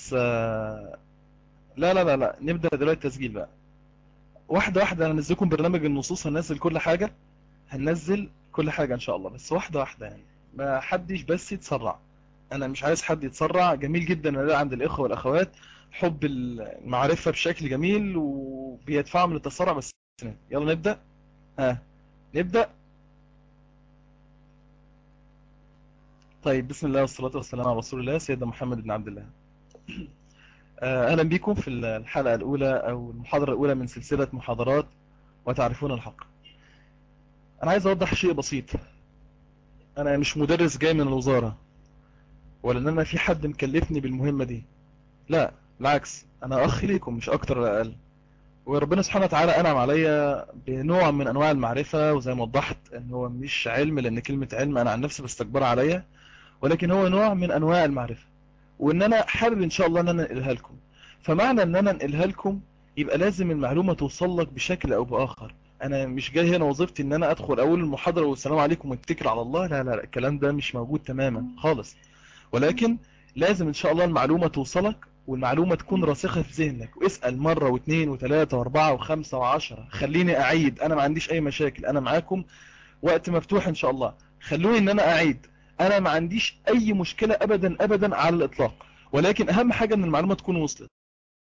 بس لا لا لا لا، نبدأ دلوقتي تسجيل بقى. واحدة واحدة، هنزلكم برنامج النصوص، هننزل كل حاجة. هننزل كل حاجة ان شاء الله، بس واحدة واحدة يعني. ما حدش بس يتسرع. انا مش عايز حد يتسرع. جميل جدا ان ده عند الاخوة والاخوات حب المعرفة بشكل جميل وبيدفعهم للتسرع، بس يلا نبدأ. ها، نبدأ. طيب، بسم الله والصلاة والسلام على رسول الله سيدنا محمد بن عبد الله. اهلا بكم في الحلقة الاولى او المحاضرة الاولى من سلسلة محاضرات وتعرفون الحق. انا عايز اوضح شيء بسيط. انا مش مدرس جاي من الوزارة، ولا ان انا في حد مكلفني بالمهمة دي. لا، بالعكس، انا اخ ليكم مش اكتر ولا اقل. وربنا سبحانه وتعالى انعم عليا بنوع من انواع المعرفة، وزي ما وضحت ان هو مش علم، لان كلمة علم انا عن نفسي بستكبر عليا، ولكن هو نوع من انواع المعرفة. وان انا حابب ان شاء الله ان انا انقلها لكم. فمعنى ان انا انقلها لكم، يبقى لازم المعلومة توصل لك بشكل او باخر. انا مش جاي هنا وظيفتي ان انا ادخل اول المحاضرة والسلام عليكم واتكل على الله. لا لا لا، الكلام ده مش موجود تماما خالص. ولكن لازم ان شاء الله المعلومة توصلك، والمعلومة تكون راسخة في ذهنك، واسأل مرة واثنين وثلاثة واربعة وخمسة وعشرة. خليني اعيد، انا ما عنديش اي مشاكل، انا معاكم. وقت مفتوح ان شاء الله. خلوني ان انا اعيد. انا ما عنديش اي مشكلة ابدا ابدا على الاطلاق. ولكن اهم حاجة ان المعلومة تكون وصلت.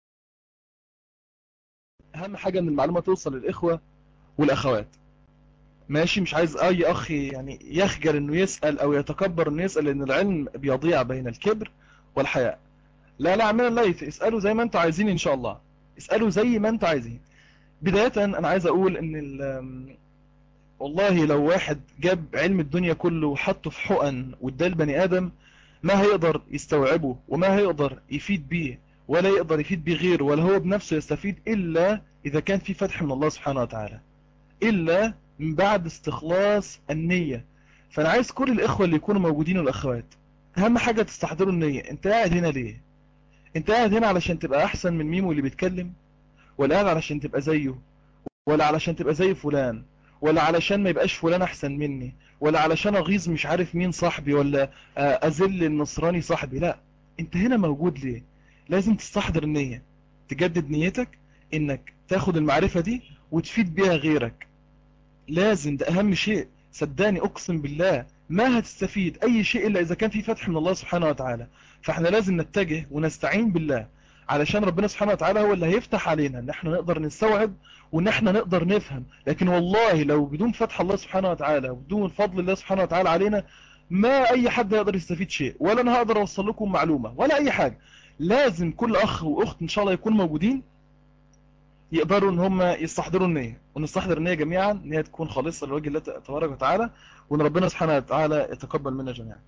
اهم حاجة ان المعلومة توصل للاخوة والاخوات. ماشي، مش عايز اي اخ يعني يخجل انه يسأل او يتكبر انه يسأل، لان العلم بيضيع بين الكبر والحياء. لا لا، عمنا الليث، اسألوا زي ما انتوا عايزين ان شاء الله. اسألوا زي ما انتوا عايزين. بداية انا عايز اقول ان والله لو واحد جاب علم الدنيا كله وحطه في حقن واداه البني ادم، ما هيقدر يستوعبه وما هيقدر يفيد بيه، ولا يقدر يفيد بيه غيره، ولا هو بنفسه يستفيد، الا اذا كان في فتح من الله سبحانه وتعالى، الا من بعد استخلاص النية. فانا عايز كل الاخوة اللي يكونوا موجودين والاخوات، اهم حاجة تستحضروا النية. انت قاعد هنا ليه؟ انت قاعد هنا علشان تبقى احسن من ميمو اللي بيتكلم، ولا قاعد علشان تبقى زيه، ولا علشان تبقى زي فلان، ولا علشان ما يبقاش فلان احسن مني، ولا علشان اغيظ مش عارف مين صاحبي، ولا اذل النصراني صاحبي؟ لا. انت هنا موجود ليه؟ لازم تستحضر النية، تجدد نيتك انك تاخد المعرفة دي وتفيد بيها غيرك. لازم، ده اهم شيء. صدقني اقسم بالله ما هتستفيد اي شيء الا اذا كان في فتح من الله سبحانه وتعالى. فاحنا لازم نتجه ونستعين بالله، علشان ربنا سبحانه وتعالى هو اللي هيفتح علينا ان احنا نقدر نستوعب وان احنا نقدر نفهم. لكن والله لو بدون فتح الله سبحانه وتعالى وبدون فضل الله سبحانه وتعالى علينا، ما اي حد يقدر يستفيد شيء، ولا انا هقدر اوصل لكم معلومة ولا اي حاجة. لازم كل اخ واخت ان شاء الله يكونوا موجودين، يقدروا ان هم يستحضروا النية، ونستحضر النية جميعا ان هي تكون خالصة لوجه الله تبارك وتعالى، وان ربنا سبحانه وتعالى يتقبل منا جميعا.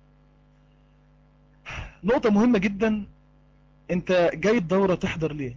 نقطة مهمة جدا، انت جاي الدورة تحضر ليه؟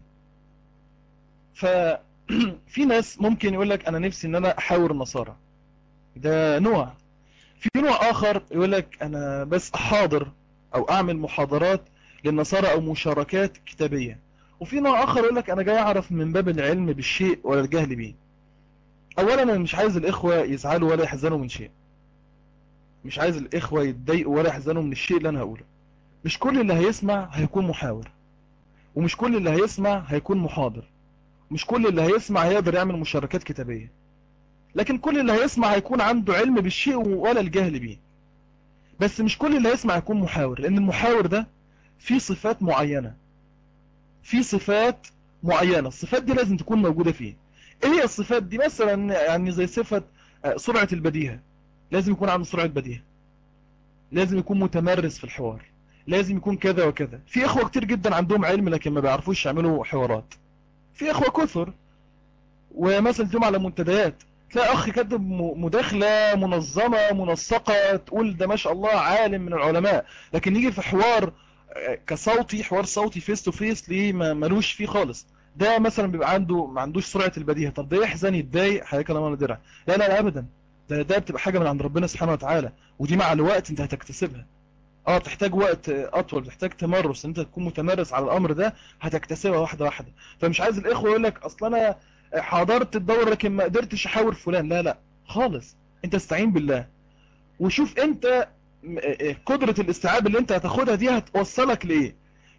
ففي ناس ممكن يقول لك انا نفسي ان انا احاور النصارى، ده نوع. في نوع اخر يقول لك انا بس احاضر او اعمل محاضرات للنصارى او مشاركات كتابية. وفي نوع اخر يقول لك انا جاي اعرف من باب العلم بالشيء ولا الجهل به. اولا انا مش عايز الاخوة يزعلوا ولا يحزنوا من شيء، مش عايز الاخوة يتضايقوا ولا يحزنوا من الشيء اللي انا هقوله. مش كل اللي هيسمع هيكون محاور، ومش كل اللي هيسمع هيكون محاضر، مش كل اللي هيسمع هيقدر يعمل مشاركات كتابية. لكن كل اللي هيسمع هيكون عنده علم بالشيء ولا الجهل بيه. بس مش كل اللي هيسمع هيكون محاور، لان المحاور ده فيه صفات معينة. في صفات معينة، الصفات دي لازم تكون موجودة فيه. ايه هي الصفات دي؟ مثلا يعني زي صفة سرعة البديهة. لازم يكون عنده سرعة بديهة، لازم يكون متمرس في الحوار، لازم يكون كذا وكذا. في اخوة كتير جدا عندهم علم لكن ما بيعرفوش يعملوا حوارات. في اخوة كثر، ومثلا تقوم على منتديات تلاقي اخ كاتب مداخلة منظمة منسقة، تقول ده ما شاء الله عالم من العلماء، لكن يجي في حوار كصوتي، حوار صوتي فيس تو فيس، ليه ملوش فيه خالص. ده مثلا بيبقى عنده ما عندوش سرعة البديهة. طب ده يحزن يتضايق حضرتك انا ما درع. لا لا لا ابدا، ده بتبقى حاجة من عند ربنا سبحانه وتعالى، ودي مع الوقت انت هتكتسبها. اه بتحتاج وقت اطول، بتحتاج تمرس، ان انت تكون متمرس على الامر ده، هتكتسبها واحدة واحدة. فمش عايز الاخوة يقول لك اصل انا حضرت الدورة لكن ما قدرتش احاور فلان. لا لا خالص، انت استعين بالله وشوف انت قدرة الاستيعاب اللي انت هتاخدها دي هتوصلك لايه.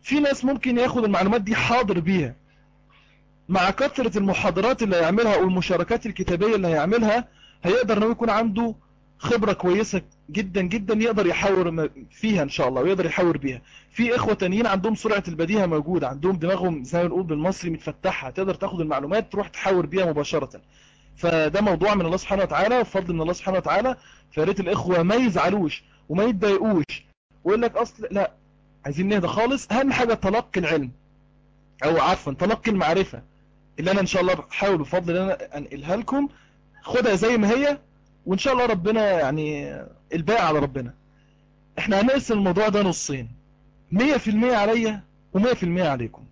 في ناس ممكن ياخد المعلومات دي حاضر بيها، مع كثرة المحاضرات اللي هيعملها او المشاركات الكتابية اللي هيعملها هيقدر انه يكون عنده خبرة كويسة جدا جدا يقدر يحاور فيها ان شاء الله، ويقدر يحاور بيها. في اخوة تانيين عندهم سرعة البديهة موجودة، عندهم دماغهم زي ما بنقول بالمصري متفتحة، تقدر تاخد المعلومات تروح تحاور بيها مباشرة. فده موضوع من الله سبحانه وتعالى وفضل من الله سبحانه وتعالى. فياريت الاخوة ما يزعلوش وما يتضايقوش ويقول لك اصل لا، عايزين نهدى خالص. اهم حاجة تلقي العلم، او عفوا تلقي المعرفة اللي انا ان شاء الله بحاول بفضل ان انا انقلها لكم. خدها زي ما هي، وان شاء الله ربنا يعني الباقي على ربنا. احنا هنقسم الموضوع ده نصين، 100% عليا و100% عليكم.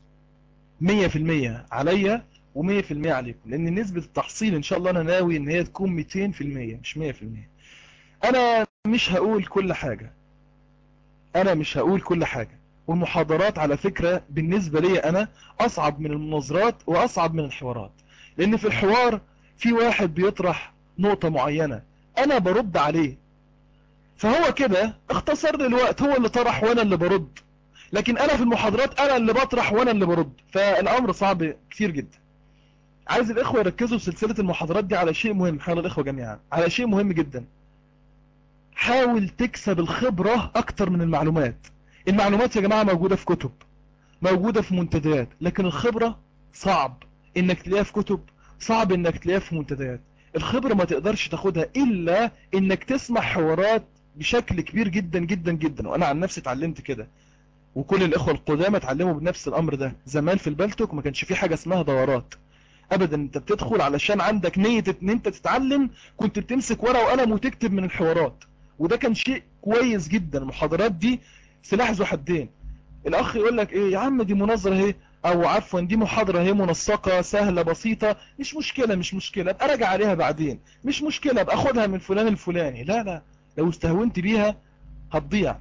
100% عليا و100% عليكم، لان نسبة التحصيل ان شاء الله انا ناوي ان هي تكون 200% مش 100%. انا مش هقول كل حاجة، انا مش هقول كل حاجة. والمحاضرات على فكرة بالنسبة لي انا اصعب من المناظرات واصعب من الحوارات، لان في الحوار في واحد بيطرح نقطة معينة انا برد عليه، فهو كده اختصر لي الوقت، هو اللي طرح وانا اللي برد. لكن انا في المحاضرات انا اللي بطرح وانا اللي برد، فالامر صعب كتير جدا. عايز الاخوة يركزوا في سلسلة المحاضرات دي على شيء مهم، حاول الاخوة جميعا على شيء مهم جدا. حاول تكسب الخبرة اكتر من المعلومات. المعلومات يا جماعة موجودة في كتب، موجودة في منتديات، لكن الخبرة صعب انك تلاقيها في كتب، صعب انك تلاقيها في منتديات. الخبرة ما تقدرش تاخدها الا انك تسمع حوارات بشكل كبير جدا جدا جدا. وانا عن نفسي اتعلمت كده، وكل الاخوة القدامى اتعلموا بنفس الامر ده. زمان في البلتوك ما كانش في حاجة اسمها دورات ابدا، انت بتدخل علشان عندك نية ان انت تتعلم، كنت بتمسك ورقة وقلم وتكتب من الحوارات، وده كان شيء كويس جدا. المحاضرات دي سلاح ذو حدين. الاخ يقول لك ايه يا عم دي مناظرة اهي، او عفوا دي محاضرة اهي منسقة سهلة بسيطة، مش مشكلة مش مشكلة ابقى راجع عليها بعدين، مش مشكلة ابقى اخدها من فلان الفلاني. لا لا، لو استهونت بيها هتضيع،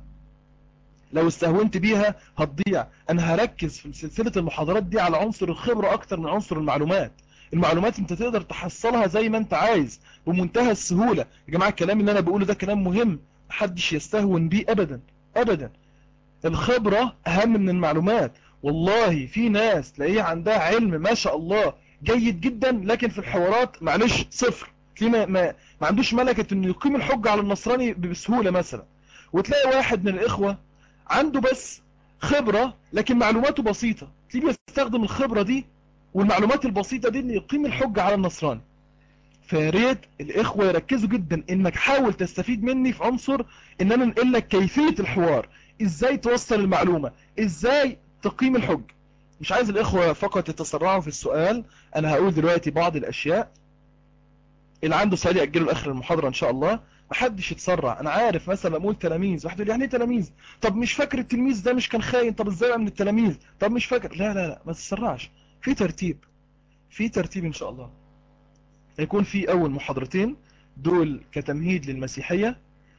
لو استهونت بيها هتضيع. انا هركز في سلسلة المحاضرات دي على عنصر الخبرة اكتر من عنصر المعلومات. المعلومات انت تقدر تحصلها زي ما انت عايز بمنتهى السهولة. يا جماعة الكلام اللي انا بقوله ده كلام مهم، محدش يستهون بيه ابدا ابدا. الخبرة اهم من المعلومات. والله في ناس تلاقيه عندها علم ما شاء الله جيد جدا، لكن في الحوارات معلش صفر. تلاقيه ما عندوش ملكة انه يقيم الحجة على النصراني بسهولة مثلا. وتلاقي واحد من الاخوة عنده بس خبرة لكن معلوماته بسيطة، تلاقيه بيستخدم الخبرة دي والمعلومات البسيطة دي انه يقيم الحجة على النصراني. فياريت الاخوة يركزوا جدا انك حاول تستفيد مني في عنصر ان انا انقل لك كيفية الحوار، ازاي توصل المعلومة، ازاي تقيم الحج. مش عايز الاخوة فقط يتسرعوا في السؤال، انا هقول دلوقتي بعض الاشياء. اللي عنده سؤال يأجله لاخر المحاضرة ان شاء الله. محدش يتسرع. انا عارف مثلا اقول تلاميذ، واحد يقول يعني ايه تلاميذ؟ طب مش فاكر التلميذ ده مش كان خاين؟ طب ازاي من التلاميذ؟ طب مش فاكر. لا لا لا، ما تتسرعش، في ترتيب، في ترتيب ان شاء الله. هيكون في اول محاضرتين دول كتمهيد للمسيحية،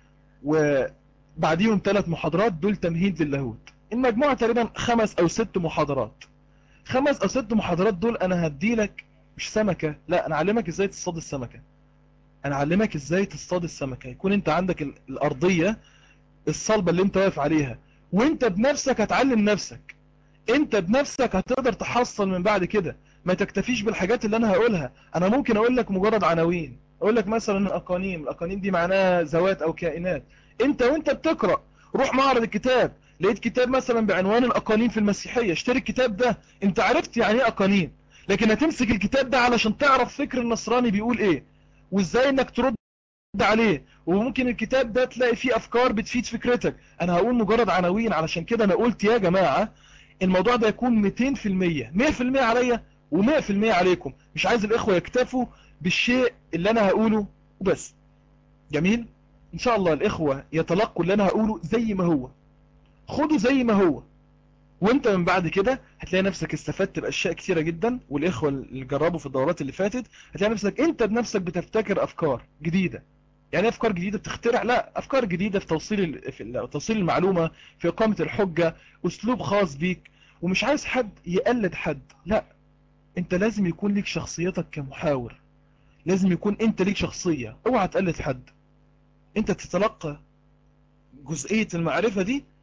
وبعديهم 3 محاضرات دول تمهيد للاهوت. المجموعة تقريبا 5 أو 6 محاضرات. 5 أو 6 محاضرات دول انا هديلك مش سمكة، لا انا اعلمك ازاي تصطاد السمكة. انا اعلمك ازاي تصطاد السمكة. يكون انت عندك الارضية الصلبة اللي انت واقف عليها، وانت بنفسك هتعلم نفسك، انت بنفسك هتقدر تحصل من بعد كده. ما تكتفيش بالحاجات اللي انا هقولها. انا ممكن اقول لك مجرد عناوين، اقول لك مثلا الاقانيم، الاقانيم دي معناها ذوات او كائنات. انت وانت بتقرأ روح معرض الكتاب، لقيت كتاب مثلا بعنوان الاقانيم في المسيحية، اشتري الكتاب ده. انت عرفت يعني ايه اقانيم، لكن هتمسك الكتاب ده علشان تعرف فكر النصراني بيقول ايه، وازاي انك ترد عليه. وممكن الكتاب ده تلاقي فيه افكار بتفيد فكرتك. انا هقول مجرد عناوين، علشان كده انا قلت يا جماعة الموضوع ده يكون 200%، 100% عليا و100% عليكم. مش عايز الاخوة يكتفوا بالشيء اللي انا هقوله وبس. جميل. ان شاء الله الاخوة يتلقوا اللي انا هقوله زي ما هو، خدوا زي ما هو، وانت من بعد كده هتلاقي نفسك استفدت باشياء كثيرة جدا. والاخوة اللي جربوا في الدورات اللي فاتت هتلاقي نفسك انت بنفسك بتفتكر افكار جديدة. يعني افكار جديدة بتخترع؟ لا، افكار جديدة في في توصيل المعلومة، في اقامة الحجة، اسلوب خاص بيك. ومش عايز حد يقلد حد، لا، انت لازم يكون ليك شخصيتك كمحاور، لازم يكون انت ليك شخصية. اوعى تقلد حد، انت تتلقى جزئية المعرفة دي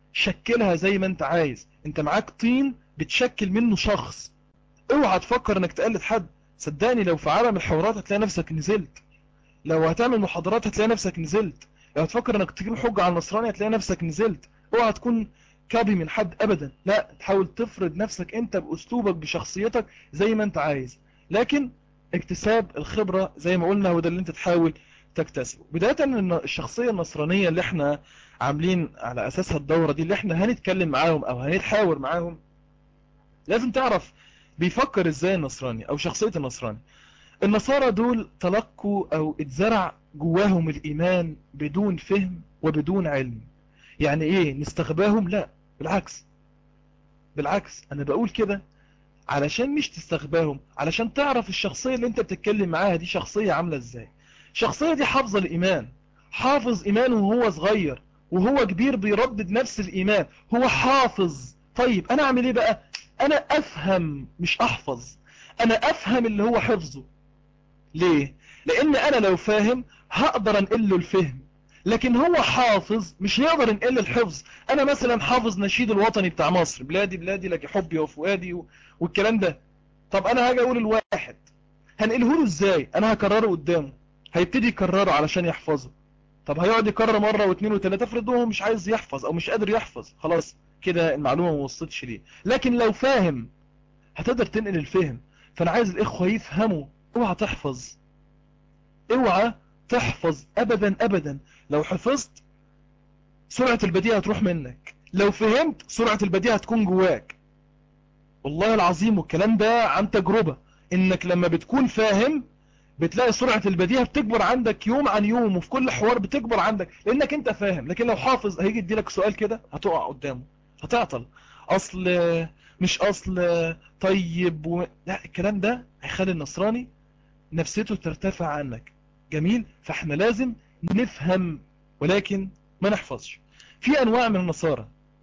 شكلها زي ما انت عايز. انت معاك طين بتشكل منه شخص. اوعى تفكر انك تقلد حد. صدقني لو في عالم الحوارات هتلاقي نفسك نزلت، لو هتعمل محاضرات هتلاقي نفسك نزلت، لو هتفكر انك تجيب حجة على النصراني هتلاقي نفسك نزلت. اوعى تكون كابي من حد ابدا، لا، تحاول تفرض نفسك انت باسلوبك بشخصيتك زي ما انت عايز. لكن اكتساب الخبرة زي ما قلنا هو ده اللي انت تحاول تكتسبه. بداية ان الشخصية النصرانية اللي احنا عاملين على اساسها الدورة دي، اللي احنا هنتكلم معاهم او هنتحاور معاهم، لازم تعرف بيفكر ازاي النصراني او شخصية النصراني. النصارى دول تلقوا او اتزرع جواهم الايمان بدون فهم وبدون علم. يعني ايه نستغباهم؟ لا، بالعكس. بالعكس انا بقول كده علشان مش تستغباهم، علشان تعرف الشخصية اللي انت بتتكلم معاها دي شخصية عاملة ازاي. الشخصية دي حافظة الايمان، حافظ ايمانه وهو صغير، وهو كبير بيردد نفس الايمان، هو حافظ. طيب انا اعمل ايه بقى؟ انا افهم مش احفظ، انا افهم اللي هو حفظه. ليه؟ لان انا لو فاهم هقدر انقل له الفهم، لكن هو حافظ مش هيقدر ينقل لي الحفظ. انا مثلا حافظ نشيد الوطني بتاع مصر، بلادي بلادي لك حبي وفؤادي والكلام ده. طب انا هاجي اقول الواحد هنقله له ازاي؟ انا هكرره قدامه، هيبتدي يكرره علشان يحفظه. طب هيقعد يكرر مرة واثنين وثلاثة، افرض هو مش عايز يحفظ او مش قادر يحفظ، خلاص كده المعلومة ما وصلتش ليه. لكن لو فاهم هتقدر تنقل الفهم. فانا عايز الاخوة يفهموا. اوعى تحفظ، اوعى تحفظ ابدا ابدا. لو حفظت سرعة البديهة هتروح منك، لو فهمت سرعة البديهة هتكون جواك. والله العظيم والكلام ده عن تجربة، انك لما بتكون فاهم بتلاقي سرعة البديهة بتكبر عندك يوم عن يوم، وفي كل حوار بتكبر عندك لانك انت فاهم. لكن لو حافظ هيجي يديلك سؤال كده هتقع قدامه، هتعطل. اصل مش اصل، طيب لا، الكلام ده هيخلي النصراني نفسيته ترتفع عنك. جميل. فاحنا لازم نفهم ولكن ما نحفظش. في انواع من النصارى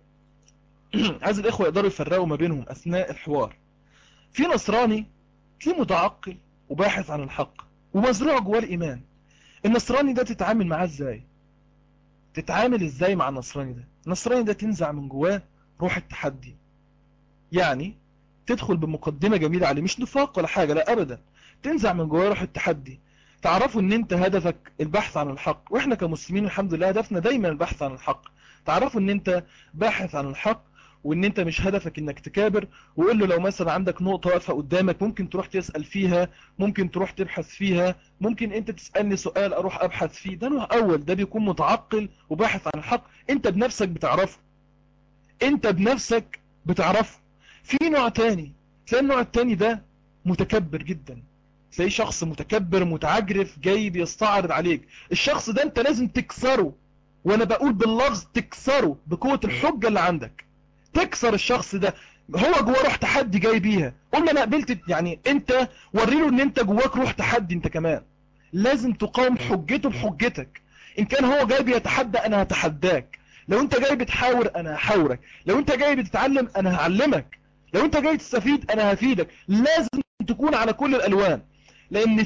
عايز الاخوة يقدروا يفرقوا ما بينهم اثناء الحوار. في نصراني تلاقيه متعقل وباحث عن الحق ومزروع جواه الايمان. النصراني ده تتعامل معاه ازاي؟ تتعامل ازاي مع النصراني ده؟ النصراني ده تنزع من جواه روح التحدي. يعني تدخل بمقدمة جميلة عليه، مش نفاق ولا حاجة، لا ابدا. تنزع من جواه روح التحدي. تعرفوا ان انت هدفك البحث عن الحق، واحنا كمسلمين الحمد لله هدفنا دايما البحث عن الحق. تعرفوا ان انت باحث عن الحق، وان انت مش هدفك انك تكابر. وقول له لو مثلا عندك نقطة واقفة قدامك ممكن تروح تسأل فيها، ممكن تروح تبحث فيها، ممكن انت تسألني سؤال اروح ابحث فيه. ده نوع اول، ده بيكون متعقل وباحث عن الحق، انت بنفسك بتعرفه، انت بنفسك بتعرفه. في نوع تاني، تلاقي النوع التاني ده متكبر جدا، تلاقيه شخص متكبر متعجرف جاي بيستعرض عليك. الشخص ده انت لازم تكسره، وانا بقول باللفظ تكسره بقوة الحجة اللي عندك. تكسر الشخص ده، هو جواه روح تحدي جاي بيها، قول له انا قبلت. يعني انت وريله ان انت جواك روح تحدي انت كمان. لازم تقاوم حجته بحجتك. ان كان هو جاي بيتحدى انا هتحداك، لو انت جاي بتحاور انا هحاورك، لو انت جاي بتتعلم انا هعلمك، لو انت جاي تستفيد انا هفيدك. لازم تكون على كل الالوان. لان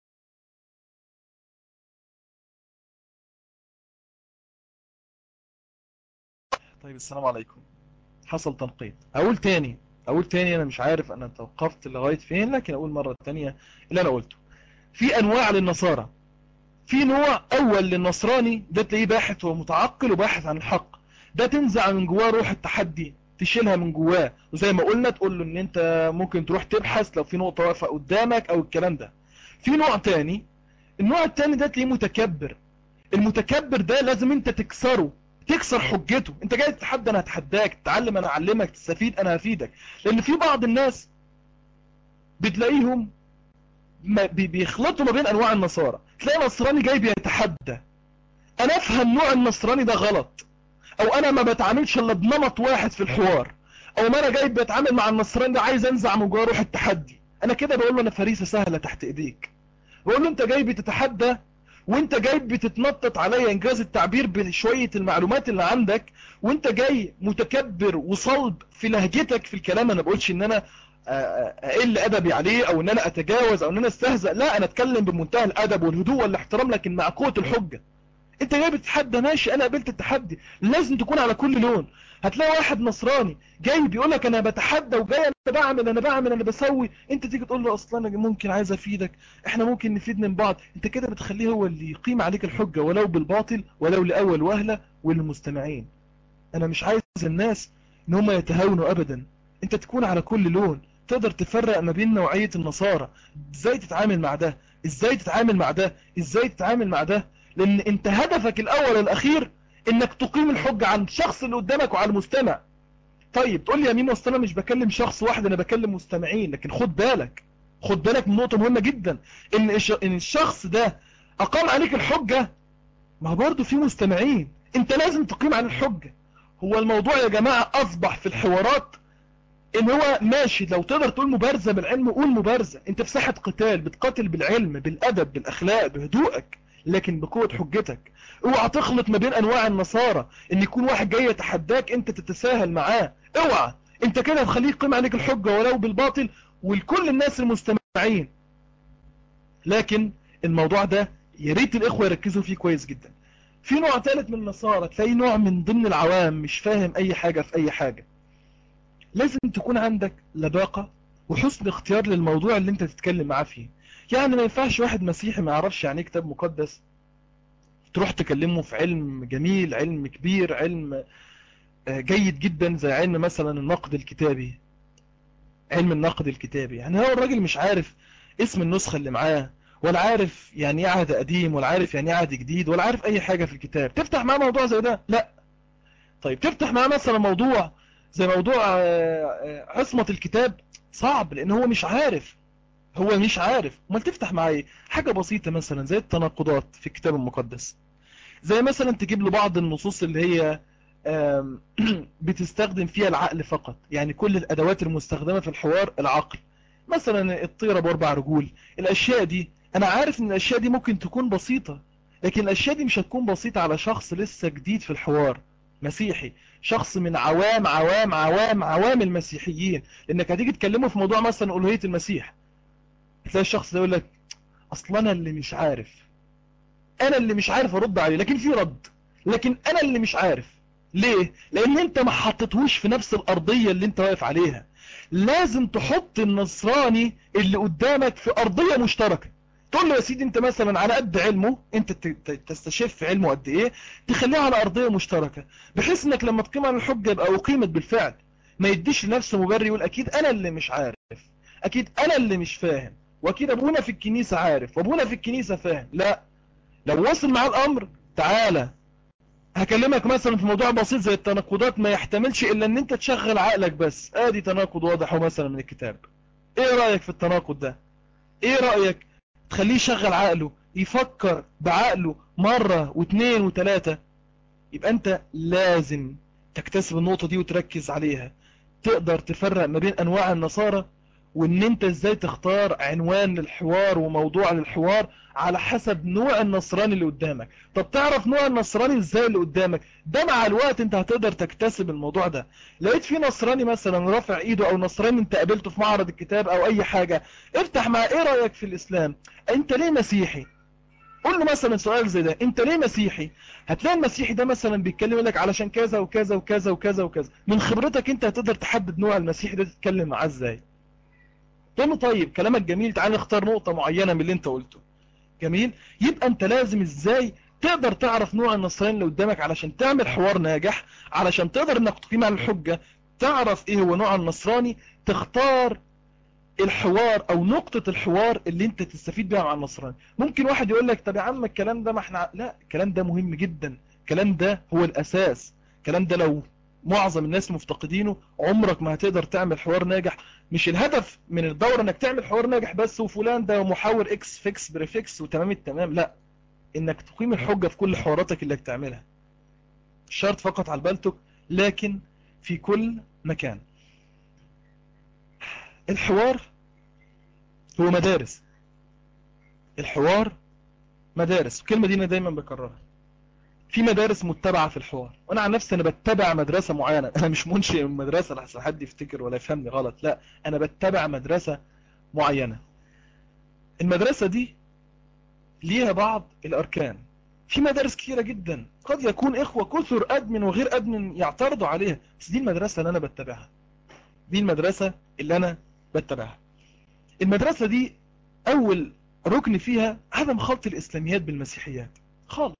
طيب السلام عليكم. حصل تنقيط. اقول تاني انا مش عارف انا توقفت لغاية فين، لكن اقول مرة تانية اللي انا قلته. في انواع للنصارى. في نوع اول للنصراني ده تلاقيه باحث ومتعقل وباحث عن الحق. ده تنزع من جواه روح التحدي، تشيلها من جواه، وزي ما قلنا تقول له ان انت ممكن تروح تبحث لو في نقطة واقفة قدامك او الكلام ده. في نوع تاني، النوع التاني ده تلاقيه متكبر. المتكبر ده لازم انت تكسره، تكسر حجته. انت جاي تتحدى انا هتحداك، تتعلم انا اعلمك، تستفيد انا هفيدك. لان في بعض الناس بتلاقيهم بيخلطوا ما بين انواع النصارى. تلاقي نصراني جاي بيتحدى، انا افهم نوع النصراني ده غلط، او انا ما بتعاملش الا بنمط واحد في الحوار، او ما انا جاي بتعامل مع النصراني ده عايز انزع من جواه روح التحدي. انا كده بقول له انا فريسة سهلة تحت ايديك. بقول له انت جاي بتتحدى، وانت جاي بتتنطط عليا انجاز التعبير بشوية المعلومات اللي عندك، وانت جاي متكبر وصلب في لهجتك في الكلام. انا بقولش ان انا اقل ادبي عليه او ان انا اتجاوز او ان انا استهزأ، لا، انا اتكلم بمنتهى الادب والهدوء والاحترام لكن مع قوة الحجة. انت جاي بتتحدى، ماشي، انا قبلت التحدي، لازم تكون على كل لون. هتلاقي واحد نصراني جاي بيقول لك انا بتحدى وجاي انا بسوي، انت تيجي تقول له اصلا انا ممكن عايز افيدك، احنا ممكن نفيد من بعض، انت كده بتخليه هو اللي يقيم عليك الحجة ولو بالباطل ولو لاول وهلة وللمستمعين. انا مش عايز الناس ان هم يتهاونوا ابدا، انت تكون على كل لون، تقدر تفرق ما بين نوعية النصارى، ازاي تتعامل مع ده، ازاي تتعامل مع ده، ازاي تتعامل مع ده، لان انت هدفك الاول والاخير انك تقيم الحجة على الشخص اللي قدامك وعلى المستمع. طيب تقول لي يا ميمو اصل انا مش بكلم شخص واحد، انا بكلم مستمعين، لكن خد بالك، خد بالك من نقطة مهمة جدا، ان الشخص ده اقام عليك الحجة، ما هو برضه في مستمعين، انت لازم تقيم عن الحجة. هو الموضوع يا جماعة اصبح في الحوارات ان هو ماشي، لو تقدر تقول مبارزة بالعلم قول مبارزة، انت في ساحة قتال بتقاتل بالعلم بالادب بالاخلاق بهدوءك، لكن بقوة حجتك. اوعى تخلط ما بين انواع النصارى، ان يكون واحد جاي يتحداك انت تتساهل معاه، اوعى، انت كده هتخليه يقيم عليك الحجة ولو بالباطل ولكل الناس المستمعين. لكن الموضوع ده يا ريت الاخوة يركزوا فيه كويس جدا. في نوع ثالث من النصارى، تلاقي نوع من ضمن العوام مش فاهم اي حاجة في اي حاجة. لازم تكون عندك لباقة وحسن اختيار للموضوع اللي انت تتكلم معاه فيه. يعني ما ينفعش واحد مسيحي ما يعرفش يعني ايه كتاب مقدس تروح تكلمه في علم جميل، علم كبير، علم جيد جدا زي علم مثلا النقد الكتابي. علم النقد الكتابي يعني هو الراجل مش عارف اسم النسخة اللي معاه، ولا عارف يعني ايه عهد قديم، ولا عارف يعني ايه عهد جديد، ولا عارف اي حاجة في الكتاب، تفتح معاه موضوع زي ده؟ لا. طيب تفتح معاه مثلا موضوع زي موضوع عصمة الكتاب؟ صعب، لان هو مش عارف، هو مش عارف. امال تفتح معاه ايه؟ حاجة بسيطة مثلا زي التناقضات في الكتاب المقدس، زي مثلا تجيب له بعض النصوص اللي هي بتستخدم فيها العقل فقط، يعني كل الادوات المستخدمة في الحوار العقل، مثلا الطيرة باربع رجول، الاشياء دي انا عارف ان الاشياء دي ممكن تكون بسيطة، لكن الاشياء دي مش هتكون بسيطة على شخص لسه جديد في الحوار، مسيحي، شخص من عوام المسيحيين، لانك هتيجي تكلمه في موضوع مثلا ألوهية المسيح، تلاقي الشخص ده يقول لك اصلا انا اللي مش عارف ارد عليه، لكن في رد، لكن انا اللي مش عارف. ليه؟ لان انت ما حطيتهوش في نفس الارضية اللي انت واقف عليها. لازم تحط النصراني اللي قدامك في ارضية مشتركة، تقول له يا سيدي انت مثلا على قد علمه، انت تستشف علمه قد ايه، تخليه على ارضية مشتركة، بحيث انك لما تقيم عن الحجة يبقى اقيمت بالفعل، ما يديش لنفسه مبرر يقول اكيد انا اللي مش عارف، اكيد انا اللي مش فاهم، واكيد ابونا في الكنيسة عارف وابونا في الكنيسة فاهم. لا، لو وصل مع الامر تعالى هكلمك مثلا في موضوع بسيط زي التناقضات ما يحتملش الا ان انت تشغل عقلك بس، ادي تناقض واضح مثلا من الكتاب، ايه رأيك في التناقض ده؟ ايه رأيك تخليه يشغل عقله يفكر بعقله مرة واثنين وثلاثة؟ يبقى انت لازم تكتسب النقطة دي وتركز عليها، تقدر تفرق ما بين انواع النصارى، وان انت ازاي تختار عنوان للحوار وموضوع للحوار على حسب نوع النصراني اللي قدامك. طب تعرف نوع النصراني ازاي اللي قدامك ده؟ مع الوقت انت هتقدر تكتسب الموضوع ده. لقيت في نصراني مثلا رافع ايده، او نصراني انت قابلته في معرض الكتاب او اي حاجة، افتح معاه ايه رأيك في الاسلام، انت ليه مسيحي، قول له مثلا سؤال زي ده، انت ليه مسيحي؟ هتلاقي المسيحي ده مثلا بيتكلم لك علشان كذا وكذا وكذا وكذا وكذا، من خبرتك انت هتقدر تحدد نوع المسيحي ده تتكلم معاه ازاي. تقول له طيب كلامك جميل، تعال نختار نقطة معينة من اللي انت قلته. جميل، يبقى انت لازم ازاي تقدر تعرف نوع النصراني اللي قدامك علشان تعمل حوار ناجح، علشان تقدر انك تقيم على الحجة، تعرف ايه هو نوع النصراني، تختار الحوار او نقطة الحوار اللي انت تستفيد بيها مع النصراني. ممكن واحد يقول لك طب يا عم الكلام ده، ما احنا لا، الكلام ده مهم جدا، الكلام ده هو الاساس، الكلام ده لو معظم الناس مفتقدينه عمرك ما هتقدر تعمل حوار ناجح. مش الهدف من الدورة انك تعمل حوار ناجح بس، وفلان ده محاور اكس فيكس بريفكس وتمام التمام، لا، انك تقيم الحجة في كل حواراتك اللي بتعملها، مش شرط فقط على البلتك، لكن في كل مكان. الحوار هو مدارس، الحوار مدارس، الكلمة دي انا دايما بكررها. في مدارس متبعة في الحوار، وانا عن نفسي انا بتبع مدرسة معينة، انا مش منشئ من مدرسة لحسن حد يفتكر ولا يفهمني غلط، لا، انا بتبع مدرسة معينة. المدرسة دي ليها بعض الاركان، في مدارس كثيرة جدا قد يكون إخوة كثر أدمن وغير أدمن يعترضوا عليها، بس دي المدرسة اللي أنا بتبعها. دي المدرسة اللي أنا بتبعها. المدرسة دي أول ركن فيها عدم خلط الإسلاميات بالمسيحيات خالص،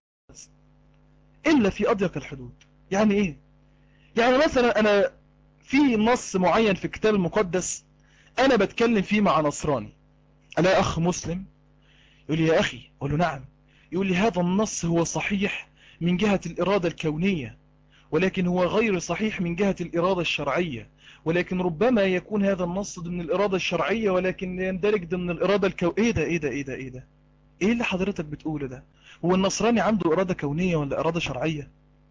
إلا في أضيق الحدود. يعني إيه؟ يعني مثلا أنا في نص معين في الكتاب المقدس أنا بتكلم فيه مع نصراني، ألاقي أخ مسلم يقول لي يا أخي، أقول له نعم، يقول لي هذا النص هو صحيح من جهة الإرادة الكونية، ولكن هو غير صحيح من جهة الإرادة الشرعية، ولكن ربما يكون هذا النص ضمن الإرادة الشرعية ولكن يندرج ضمن الإرادة الكونية. إيه ده إيه ده إيه ده إيه ده؟ إيه اللي حضرتك بتقوله ده؟ هو النصراني عنده إرادة كونية ولا إرادة شرعية؟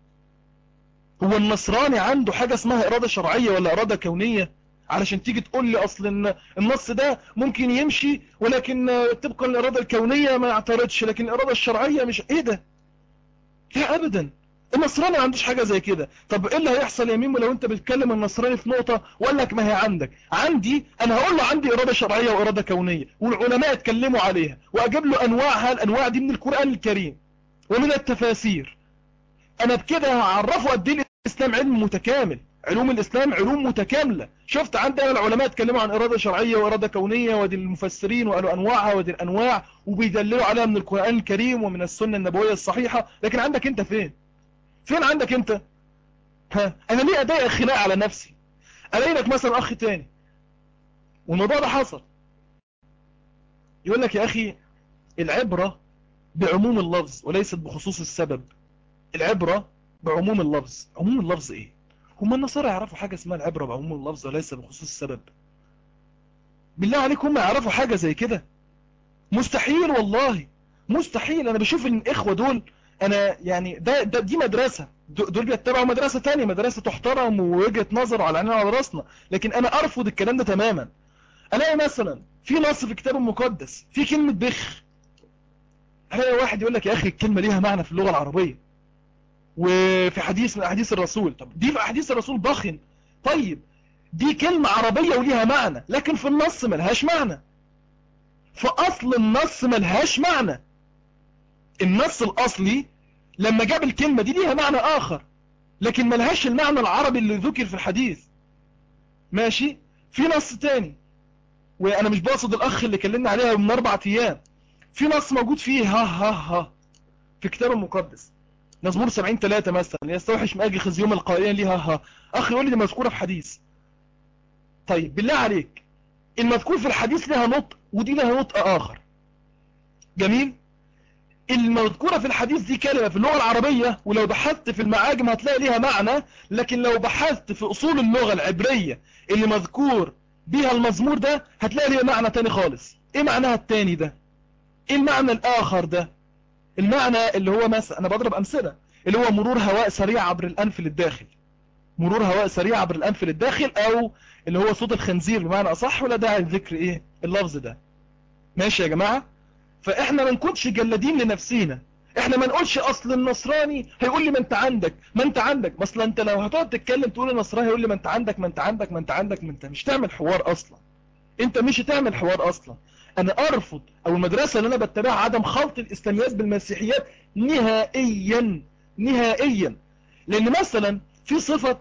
هو النصراني عنده حاجة اسمها إرادة شرعية ولا إرادة كونية؟ علشان تيجي تقول لي أصل إن النص ده ممكن يمشي ولكن طبقا للإرادة الكونية ما يعترضش، لكن الإرادة الشرعية مش. إيه ده؟ لا أبدا، النصراني ما عندوش حاجة زي كده. طب إيه اللي هيحصل يا ميمو لو أنت بتكلم النصراني في نقطة وقال لك ما هي عندك؟ عندي أنا هقول له عندي إرادة شرعية وإرادة كونية، والعلماء اتكلموا عليها، وأجيب له أنواعها. الأنواع دي من القرآن الكريم ومن التفاسير. انا بكده هعرفه قد ايه الاسلام علم متكامل. علوم الاسلام علوم متكامله. شفت عندنا العلماء اتكلموا عن اراده شرعيه واراده كونيه، ودي المفسرين وقالوا انواعها ودي الانواع، وبيدللوا عليها من القران الكريم ومن السنه النبويه الصحيحه. لكن عندك انت فين؟ فين عندك انت؟ ها، انا ليه اضايق خناق على نفسي؟ الاقي لك مثلا اخ تاني والموضوع ده حصل، يقول لك يا اخي العبره بعموم اللفظ وليست بخصوص السبب. العبرة بعموم اللفظ. عموم اللفظ ايه؟ هم النصارى يعرفوا حاجة اسمها العبرة بعموم اللفظ وليس بخصوص السبب؟ بالله عليكم هم يعرفوا حاجة زي كده؟ مستحيل والله، مستحيل. انا بشوف ان الاخوة دول، انا يعني دي مدرسة، دول بيتبعوا مدرسة تانية، مدرسة تحترم ووجهة نظر على عيننا وعلى راسنا، لكن انا ارفض الكلام ده تماما. الاقي مثلا في نص في الكتاب المقدس في كلمة بخ، الاقي واحد يقول لك يا اخي الكلمة ليها معنى في اللغة العربية وفي حديث من احاديث الرسول. طب دي في احاديث الرسول ضخم، طيب دي كلمة عربية وليها معنى، لكن في النص ملهاش معنى. في اصل النص ملهاش معنى. النص الاصلي لما جاب الكلمة دي ليها معنى اخر، لكن ملهاش المعنى العربي اللي ذكر في الحديث. ماشي. في نص تاني، وانا مش بقصد الاخ اللي كلمنا عليها من 4 ايام، في نص موجود فيه ها ها ها في الكتاب المقدس، مزمور 70:3 مثلا، يستوحش من اجل خزيوم القائلين ليها ها. اخ يقول لي دي مذكوره في حديث. طيب بالله عليك، المذكور في الحديث لها نطق ودي لها نطق اخر. جميل. المذكوره في الحديث دي كلمه في اللغه العربيه، ولو بحثت في المعاجم هتلاقي ليها معنى، لكن لو بحثت في اصول اللغه العبريه اللي مذكور بيها المزمور ده هتلاقي ليها معنى تاني خالص. ايه معناها التاني ده؟ ايه المعنى الاخر ده؟ المعنى اللي هو مثلا، انا بضرب امثله، اللي هو مرور هواء سريع عبر الانف للداخل. مرور هواء سريع عبر الانف للداخل، او اللي هو صوت الخنزير بمعنى اصح، ولا داعي لذكر ايه اللفظ ده. ماشي يا جماعة. فاحنا ما نكونش جلادين لنفسينا. احنا ما نقولش اصل النصراني هيقول لي ما انت عندك ما انت عندك، مثلا انت لو هتقعد تتكلم تقول النصراني هيقول لي ما انت عندك ما انت عندك ما انت عندك، ما انت مش تعمل حوار اصلا. انت مش هتعمل حوار اصلا. انا ارفض، او المدرسة اللي انا بتبعها، عدم خلط الاسلاميات بالمسيحيات نهائيا نهائيا. لان مثلا في صفة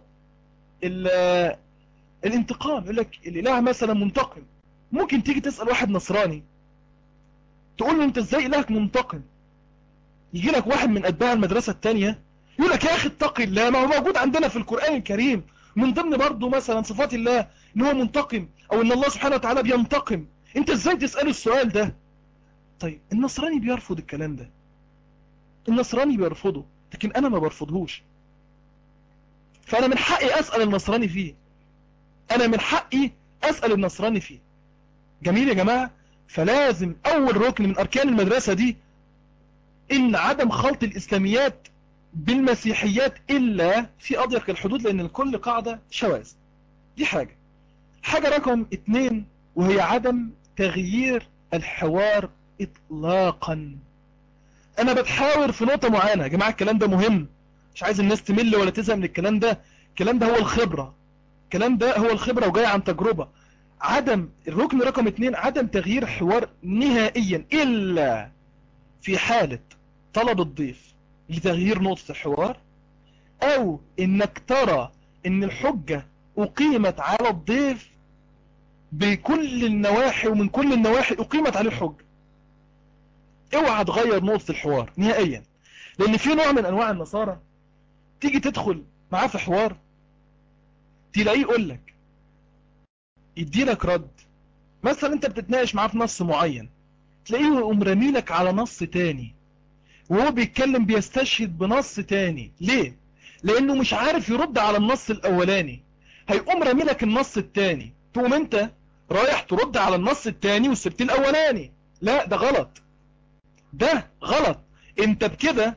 الانتقام، يقول لك الاله مثلا منتقم. ممكن تيجي تسأل واحد نصراني تقول له انت ازاي الهك منتقم؟ يجي لك واحد من اتباع المدرسة التانية يقول لك يا اخي اتقي الله، ما هو موجود عندنا في القرآن الكريم من ضمن برضه مثلا صفات الله ان هو منتقم، او ان الله سبحانه وتعالى بينتقم. انت ازاي تسأله السؤال ده؟ طيب النصراني بيرفض الكلام ده، النصراني بيرفضه، لكن انا ما برفضهوش. فانا من حقي اسأل النصراني فيه، انا من حقي اسأل النصراني فيه. جميل يا جماعة. فلازم اول ركن من اركان المدرسة دي ان عدم خلط الاسلاميات بالمسيحيات الا في اضيق الحدود، لان الكل قاعدة شواذ. دي حاجة رقم 2، وهي عدم تغيير الحوار اطلاقا. انا بتحاور في نقطة معينة يا جماعة، الكلام ده مهم، مش عايز الناس تمل ولا تزهق من الكلام ده. الكلام ده هو الخبرة، الكلام ده هو الخبرة وجاي عن تجربة. عدم الركن رقم 2 عدم تغيير حوار نهائيا، إلا في حالة طلب الضيف لتغيير نقطة الحوار، او انك ترى ان الحجة اقيمت على الضيف بكل النواحي ومن كل النواحي اقيمت عليه الحجة. اوعى تغير نقطة الحوار نهائيا، لان في نوع من انواع النصارى تيجي تدخل معاه في حوار تلاقيه يقول لك، يدي لك رد، مثلا انت بتتناقش معاه في نص معين، تلاقيه يقوم راميلك على نص تاني وهو بيتكلم بيستشهد بنص تاني. ليه؟ لانه مش عارف يرد على النص الاولاني، هيقوم راميلك النص التاني، تقوم انت رايح ترد على النص التاني وسبت الاولاني. لا، ده غلط، ده غلط. انت بكده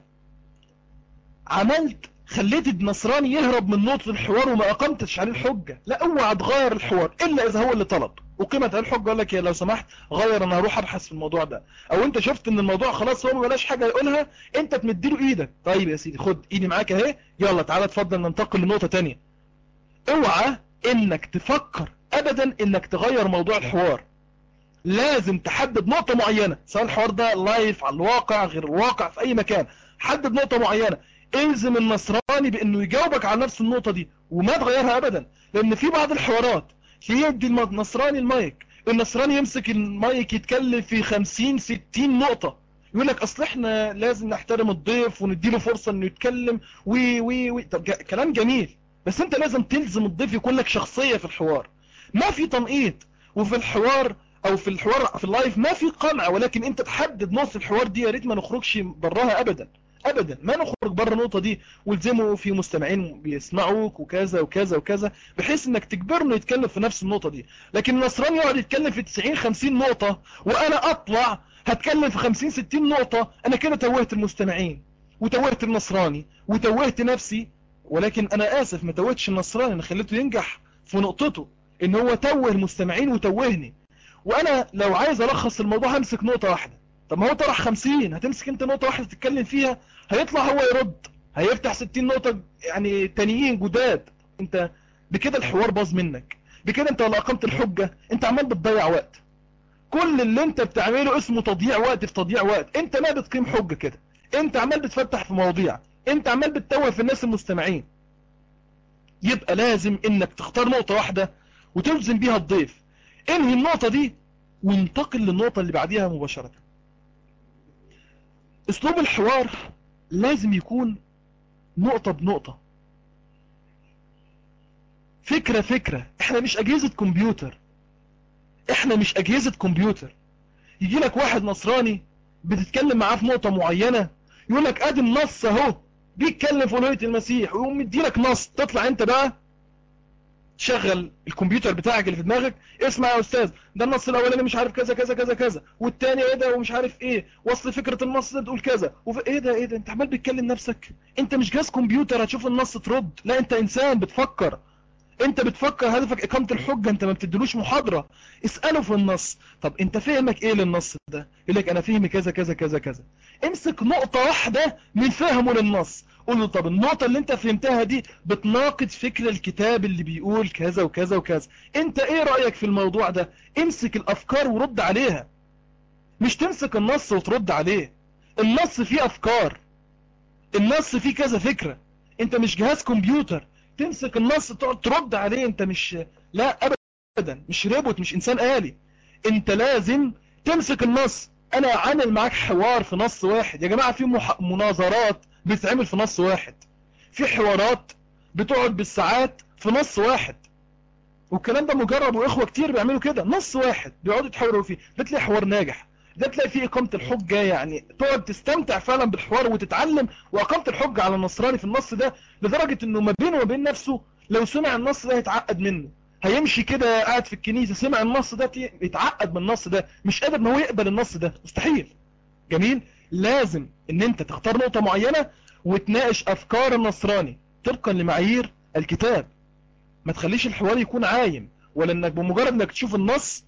خليت النصراني يهرب من نقطة الحوار وما اقمتش عليه الحجة. لا، اوعى تغير الحوار الا اذا هو اللي طلب وقيمت عليه الحجة، قال لك يا لو سمحت غير، انا هروح ابحث في الموضوع ده. او انت شفت ان الموضوع خلاص هو ما بلاش حاجة يقولها، انت تمديله ايدك، طيب يا سيدي خد ايدي معاك اهي، يلا تعالى اتفضل ننتقل لنقطة تانية. اوعى انك تفكر ابدا انك تغير موضوع الحوار. لازم تحدد نقطة معينة، سواء الحوار ده لايف على الواقع غير الواقع في اي مكان، حدد نقطة معينة، الزم النصراني بانه يجاوبك على نفس النقطة دي وما تغيرها ابدا. لان في بعض الحوارات يدي النصراني المايك، النصراني يمسك المايك يتكلم في 50-60 نقطة، يقول لك اصل احنا لازم نحترم الضيف ونديله فرصة انه يتكلم وي. طب كلام جميل، بس انت لازم تلزم الضيف يكون لك شخصية في الحوار، ما في تنقيط. وفي الحوار او في الحوار في اللايف ما في قمع، ولكن انت تحدد نص الحوار دي، يا ريت ما نخرجش براها ابدا ابدا، ما نخرج بره النقطه دي، والزموا في مستمعين بيسمعوك وكذا وكذا وكذا، بحيث انك تجبره انه يتكلم في نفس النقطه دي. لكن النصراني يقعد يتكلم في 90-50 نقطه وانا اطلع هتكلم في 50-60 نقطه، انا كده توهت المستمعين وتوهت النصراني وتوهت نفسي. ولكن انا اسف، ما توهتش النصراني، انا خليته ينجح في نقطته ان هو توه المستمعين وتوهني. وانا لو عايز الخص الموضوع همسك نقطة واحدة. طب ما هو طرح 50، هتمسك انت نقطة واحدة تتكلم فيها، هيطلع هو يرد، هيفتح 60 نقطة يعني تانيين جداد. انت بكده الحوار باظ منك، بكده انت ولا اقمت الحجة، انت عمال بتضيع وقت. كل اللي انت بتعمله اسمه تضييع وقت في تضييع وقت، انت ما بتقيم حجة كده، انت عمال بتفتح في مواضيع، انت عمال بتتوه في الناس المستمعين. يبقى لازم انك تختار نقطة واحدة وتلزم بيها الضيف، انهي النقطة دي وانتقل للنقطة اللي بعديها مباشرة. اسلوب الحوار لازم يكون نقطة بنقطة، فكرة فكرة. احنا مش اجهزة كمبيوتر، احنا مش اجهزة كمبيوتر. يجي لك واحد نصراني بتتكلم معاه في نقطة معينة، يقول لك ادي النص اهو بيتكلم في ألوهية المسيح، ويقوم مدي لك نص، تطلع انت بقى تشغل الكمبيوتر بتاعك اللي في دماغك، اسمع يا استاذ ده النص الاولاني مش عارف كذا كذا كذا كذا، والتاني ايه ده ومش عارف ايه، وصل فكرة النص ده بتقول كذا ايه ده ايه ده، انت عمال بتكلم نفسك، انت مش جهاز كمبيوتر هتشوف النص ترد، لا انت انسان بتفكر، انت بتفكر، هدفك اقامة الحجة، انت ما بتدلوش محاضرة. اسأله في النص، طب انت فهمك ايه للنص ده، يقول لك انا فهمي كذا كذا كذا كذا، امسك نقطة واحدة من فهمه للنص، قول له طب النقطة اللي انت فهمتها دي بتناقض فكر الكتاب اللي بيقول كذا وكذا وكذا، انت ايه رأيك في الموضوع ده؟ امسك الافكار ورد عليها، مش تمسك النص وترد عليه. النص فيه افكار، النص فيه كذا فكرة، انت مش جهاز كمبيوتر تمسك النص تقعد ترد عليه، انت مش، لا ابدا، مش روبوت، مش انسان آلي. انت لازم تمسك النص. انا عامل معاك حوار في نص واحد يا جماعة، في مناظرات بتتعمل في نص واحد، في حوارات بتقعد بالساعات في نص واحد، والكلام ده مجرب، واخوة كتير بيعملوا كده، نص واحد بيقعدوا يتحاوروا فيه، ده تلاقي حوار ناجح، ده تلاقي فيه اقامة الحجة، يعني تقعد تستمتع فعلا بالحوار وتتعلم. واقامة الحجة على النصراني في النص ده لدرجة انه ما بينه وبين نفسه لو سمع النص ده يتعقد منه، هيمشي كده قاعد في الكنيسة سمع النص ده يتعقد من النص ده، مش قادر ان هو يقبل النص ده، مستحيل. جميل. لازم ان انت تختار نقطة معينة وتناقش افكار النصراني طبقا لمعايير الكتاب، ما تخليش الحوار يكون عايم، ولا انك بمجرد انك تشوف النص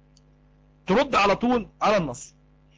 ترد على طول على النص.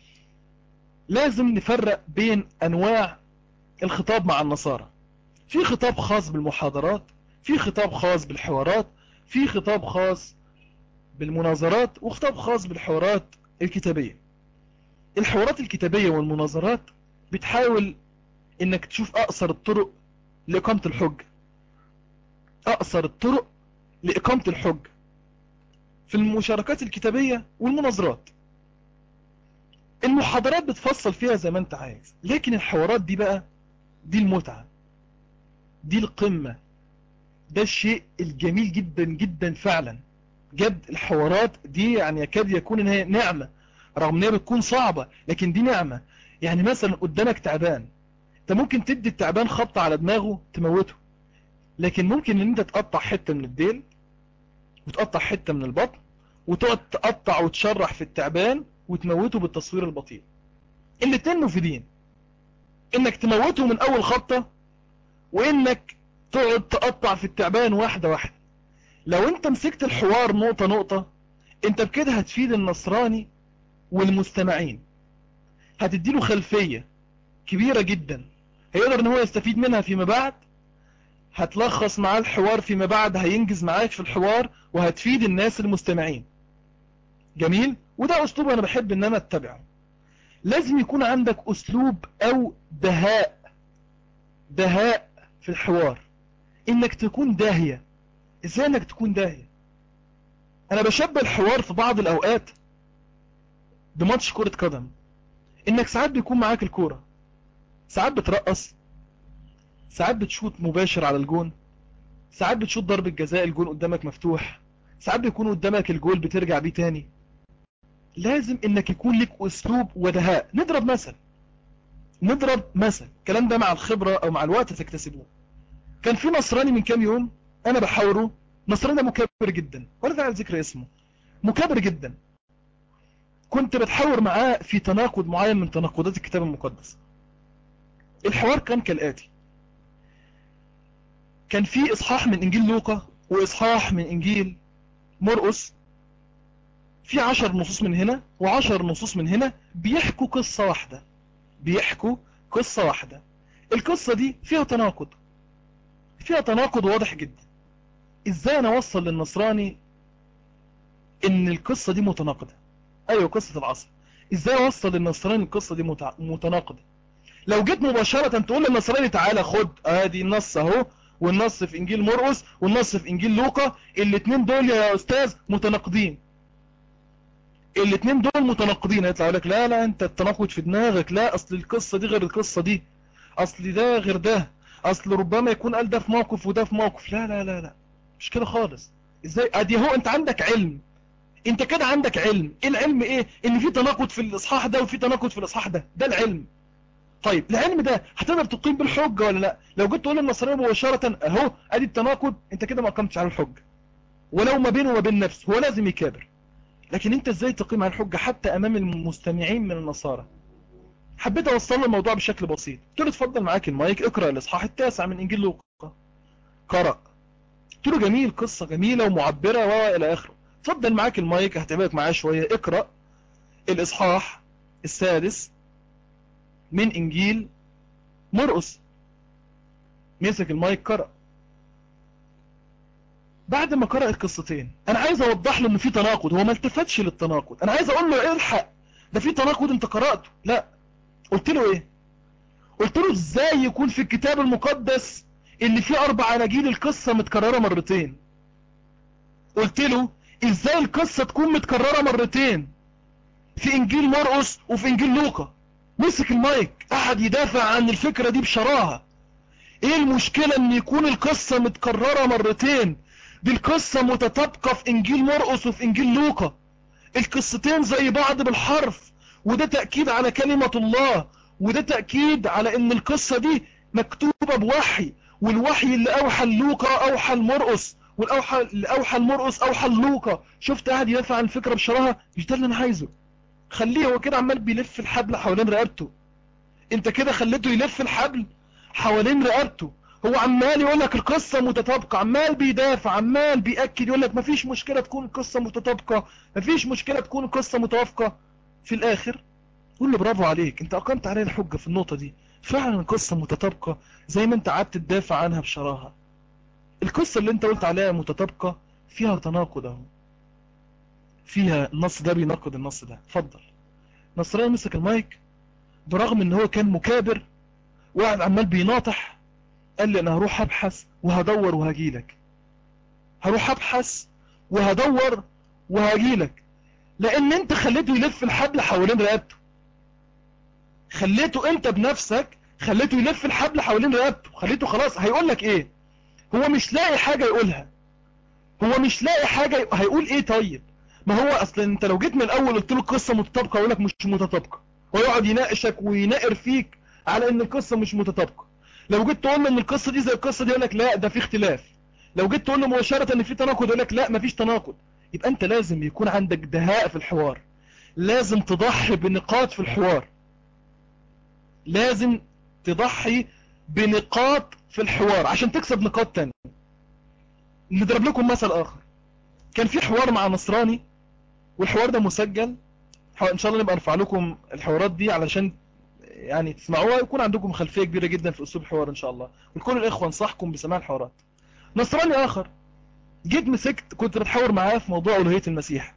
لازم نفرق بين انواع الخطاب مع النصارى، في خطاب خاص بالمحاضرات، في خطاب خاص بالحوارات، في خطاب خاص بالمناظرات، وخطاب خاص بالحوارات الكتابية. الحوارات الكتابية والمناظرات بتحاول انك تشوف اقصر الطرق لإقامة الحجة، اقصر الطرق لإقامة الحجة في المشاركات الكتابية والمناظرات. المحاضرات بتفصل فيها زي ما انت عايز، لكن الحوارات دي بقى، دي المتعة، دي القمة، ده الشيء الجميل جدا جدا فعلا. جد الحوارات دي يعني يكاد يكون ان هي نعمة، رغم ان هي بتكون صعبة لكن دي نعمة. يعني مثلا قدامك تعبان، انت ممكن تدي التعبان خبطة على دماغه تموته، لكن ممكن ان انت تقطع حتة من الديل وتقطع حتة من البطن وتقعد تقطع وتشرح في التعبان وتموته بالتصوير البطيء. الاتنين مفيدين، انك تموته من اول خبطة وانك تقعد تقطع في التعبان واحدة واحدة. لو انت مسكت الحوار نقطة نقطة، انت بكده هتفيد النصراني والمستمعين، هتديله خلفية كبيرة جدا هيقدر ان هو يستفيد منها فيما بعد، هتلخص معاه الحوار فيما بعد، هينجز معاك في الحوار وهتفيد الناس المستمعين. جميل، وده اسلوب انا بحب ان انا اتبعه. لازم يكون عندك اسلوب او دهاء في الحوار، انك تكون داهية. ازاي انك تكون داهية؟ انا بشبه الحوار في بعض الاوقات بماتش كرة قدم، انك ساعات بيكون معاك الكورة، ساعات بترقص، ساعات بتشوط مباشر على الجون، ساعات بتشوط ضربة جزاء الجون قدامك مفتوح، ساعات بيكون قدامك الجول بترجع بيه تاني. لازم انك يكون لك اسلوب ودهاء. نضرب مثل الكلام ده مع الخبرة او مع الوقت تكتسبوه. كان في نصراني من كام يوم انا بحاوره، نصراني ده مكبر جدا ولا داعي لذكر اسمه، مكبر جدا. كنت بتحاور معاه في تناقض معين من تناقضات الكتاب المقدس. الحوار كان كالآتي: كان في اصحاح من انجيل لوقا واصحاح من انجيل مرقس، في 10 نصوص من هنا و10 نصوص من هنا بيحكوا قصة واحدة، بيحكوا قصة واحدة. القصة دي فيها تناقض واضح جدا. ازاي انا اوصل للنصراني ان القصة دي متناقضة؟ ايوه قصة العصر. ازاي اوصل للنصراني القصة دي متناقضة؟ لو جيت مباشرة تقول للنصراني تعالى خد ادي النص اهو، والنص في انجيل مرقس والنص في انجيل لوقا، الاتنين دول يا استاذ متناقضين، الاتنين دول متناقضين، هيطلع يقول لك لا لا انت التناقض في دماغك، لا اصل القصة دي غير القصة دي، اصل ده غير ده، اصل ربما يكون قال ده في موقف وده في موقف. لا لا لا لا، مش كده خالص. ازاي؟ ادي هو انت عندك علم، انت كده عندك علم. ايه العلم؟ ايه؟ ان في تناقض في الاصحاح ده وفي تناقض في الاصحاح ده، ده العلم. طيب العلم ده هتقدر تقيم بالحجة ولا لا؟ لو جيت تقول للنصراني مباشرة اهو ادي التناقض، انت كده ما قمتش على الحجة، ولو ما بينه وما بين نفسه هو لازم يكابر. لكن انت ازاي تقيم على الحجة حتى امام المستمعين من النصارى؟ حبيت اوصل له الموضوع بشكل بسيط، قلت له اتفضل معاك المايك اقرأ الاصحاح 9 من انجيل لوقا. قرأ، قلت له جميل، قصة جميلة ومعبرة والى اخره. اتفضل معاك المايك هتعبك معاه شوية، اقرأ الاصحاح 6 من انجيل مرقس. مسك المايك قرأ. بعد ما قرأ القصتين انا عايز اوضح له ان في تناقض، هو ما التفتش للتناقض، انا عايز اقول له الحق ده في تناقض انت قرأته. لا، قلت له ايه؟ قلت له ازاي يكون في الكتاب المقدس اللي فيه 4 اناجيل القصة متكررة مرتين؟ قلت له ازاي القصة تكون متكررة مرتين في انجيل مرقس وفي انجيل لوقا؟ مسك المايك قعد يدافع عن الفكرة دي بشراهة. ايه المشكلة ان يكون القصة متكررة مرتين؟ دي القصة متطابقة في انجيل مرقس وفي انجيل لوقا، القصتين زي بعض بالحرف، وده تأكيد على كلمة الله، وده تأكيد على ان القصة دي مكتوبة بوحي، والوحي اللي اوحى لوقا اوحى لمرقس، والاوحى اللي اوحى لمرقس اوحى لوقا. شفت قاعد يدافع عن الفكرة بشراهة؟ مش ده اللي انا عايزه. خليه هو كده عمال بيلف الحبل حوالين رقبته، انت كده خليته يلف الحبل حوالين رقبته. هو عمال يقول لك القصة متطابقة، عمال بيدافع، عمال بيأكد، يقول لك مفيش مشكلة تكون القصة متطابقة، مفيش مشكلة تكون القصة متوافقة. في الاخر قول له برافو عليك، انت اقمت عليه الحجة في النقطة دي، فعلا القصة متطابقة زي ما انت قعدت تدافع عنها بشراهة. القصة اللي انت قلت عليها متطابقة فيها تناقض اهو، فيها النص ده بيناقض النص ده. اتفضل. نصراني مسك المايك برغم ان هو كان مكابر وقاعد عمال بيناطح، قال لي انا هروح ابحث وهدور وهجيلك، هروح ابحث وهدور وهجيلك. لان انت خليته يلف الحبل حوالين رقبته، خليته انت بنفسك خليته يلف الحبل حوالين رقبته، خليته خلاص هيقول لك ايه؟ هو مش لاقي حاجة يقولها، هو مش لاقي حاجة هيقول ايه؟ طيب ما هو اصلا انت لو جيت من الاول قلت له القصة متطابقة يقول لك مش متطابقة، ويقعد يناقشك ويناقر فيك على ان القصة مش متطابقة. لو جيت تقول له ان القصة دي زي القصة دي يقول لك لا ده في اختلاف. لو جيت تقول له مباشرة ان في تناقض يقول لك لا مفيش تناقض. يبقى انت لازم يكون عندك دهاء في الحوار، لازم تضحي بنقاط في الحوار، لازم تضحي بنقاط في الحوار عشان تكسب نقاط تانية. نضرب لكم مثل اخر. كان في حوار مع نصراني، والحوار ده مسجل، ان شاء الله نبقى نرفع لكم الحوارات دي علشان يعني تسمعوها، يكون عندكم خلفية كبيرة جدا في اسلوب الحوار ان شاء الله، ولكل الاخوة انصحكم بسماع الحوارات. نصراني اخر جيت مسكت، كنت بتحاور معاه في موضوع الوهية المسيح،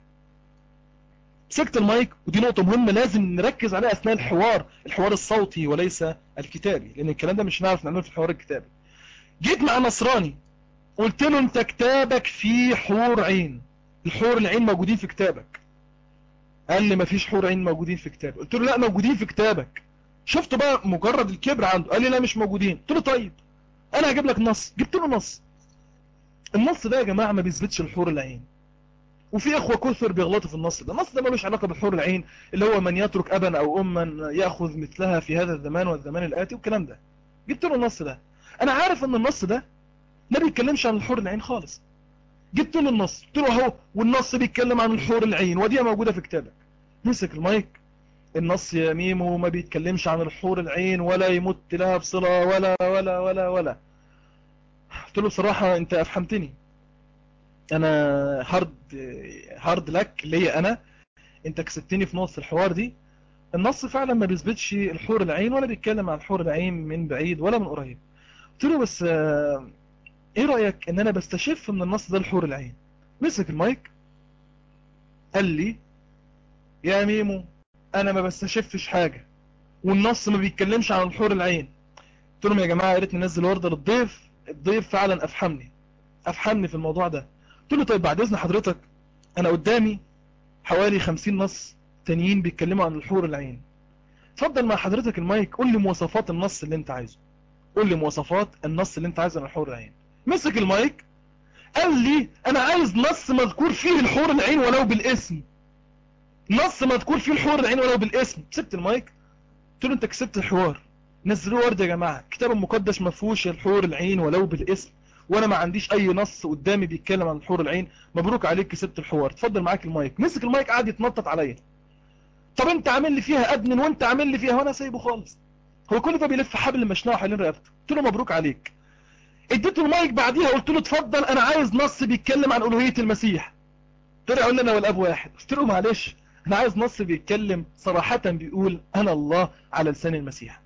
مسكت المايك، ودي نقطة مهمة لازم نركز عليها اثناء الحوار، الحوار الصوتي وليس الكتابي، لان الكلام ده مش هنعرف نعمله في الحوار الكتابي. جيت مع نصراني قلت له انت كتابك فيه حور عين، الحور العين موجودين في كتابك. قال لي مفيش حور عين موجودين في كتابي. قلت له لا موجودين في كتابك. شفت بقى مجرد الكبر عنده. قال لي لا مش موجودين. قلت له طيب انا هجيب لك نص. جبت له نص. النص ده يا جماعه ما بيثبتش الحور العين، وفي اخوه كثر بيغلطوا في النص ده. النص ده ملوش علاقه بالحور العين اللي هو من يترك ابا او اما ياخذ مثلها في هذا الزمان والزمان الاتي والكلام ده. جبت له النص ده، انا عارف ان النص ده ما بيتكلمش عن الحور العين خالص. جبت له النص قلت له اهو، والنص بيتكلم عن الحور العين ودي موجوده في كتابك. مسك المايك، النص يا ميمو ما بيتكلمش عن الحور العين ولا يمت لها بصلة ولا. قلت له بصراحة انت افهمتني، انا هارد لك ليا انا، انت كسبتني في نص الحوار دي. النص فعلا ما بيثبتش الحور العين ولا بيتكلم عن الحور العين من بعيد ولا من قريب. قلت له بس ايه رأيك ان انا بستشف من النص ده الحور العين؟ مسك المايك قال لي يا ميمو انا ما بستشفش حاجة، والنص ما بيتكلمش عن الحور العين. قلت لهم يا جماعة يا ريت ننزل وردة للضيف، الضيف فعلا افهمني في الموضوع ده. قلت له طيب بعد اذن حضرتك انا قدامي حوالي 50 نص تانيين بيتكلموا عن الحور العين، اتفضل مع حضرتك المايك قول لي مواصفات النص اللي انت عايزه، قول لي مواصفات النص اللي انت عايزه عن الحور العين. مسك المايك قال لي انا عايز نص مذكور فيه الحور العين ولو بالاسم، نص مذكور فيه الحور العين ولو بالاسم. سبت المايك قلت له انت كسبت الحوار، نزلوه ورد يا جماعه، الكتاب المقدس ما فيهوش الحور العين ولو بالاسم، وانا ما عنديش اي نص قدامي بيتكلم عن الحور العين. مبروك عليك كسبت الحوار، اتفضل معاك المايك. مسك المايك قعد يتنطط عليا، طب انت عامل لي فيها ادمن وانت عامل لي فيها، وانا سايبه خالص، هو كل ده بيلف حبل مشنقه حوالين رقبته. قلت له مبروك عليك. اديته المايك بعديها قلت له اتفضل انا عايز نص بيتكلم عن الوهيه المسيح. طلع يقول لي انا والاب واحد. قلت له معلش انا عايز نص بيتكلم صراحه بيقول انا الله على لسان المسيح.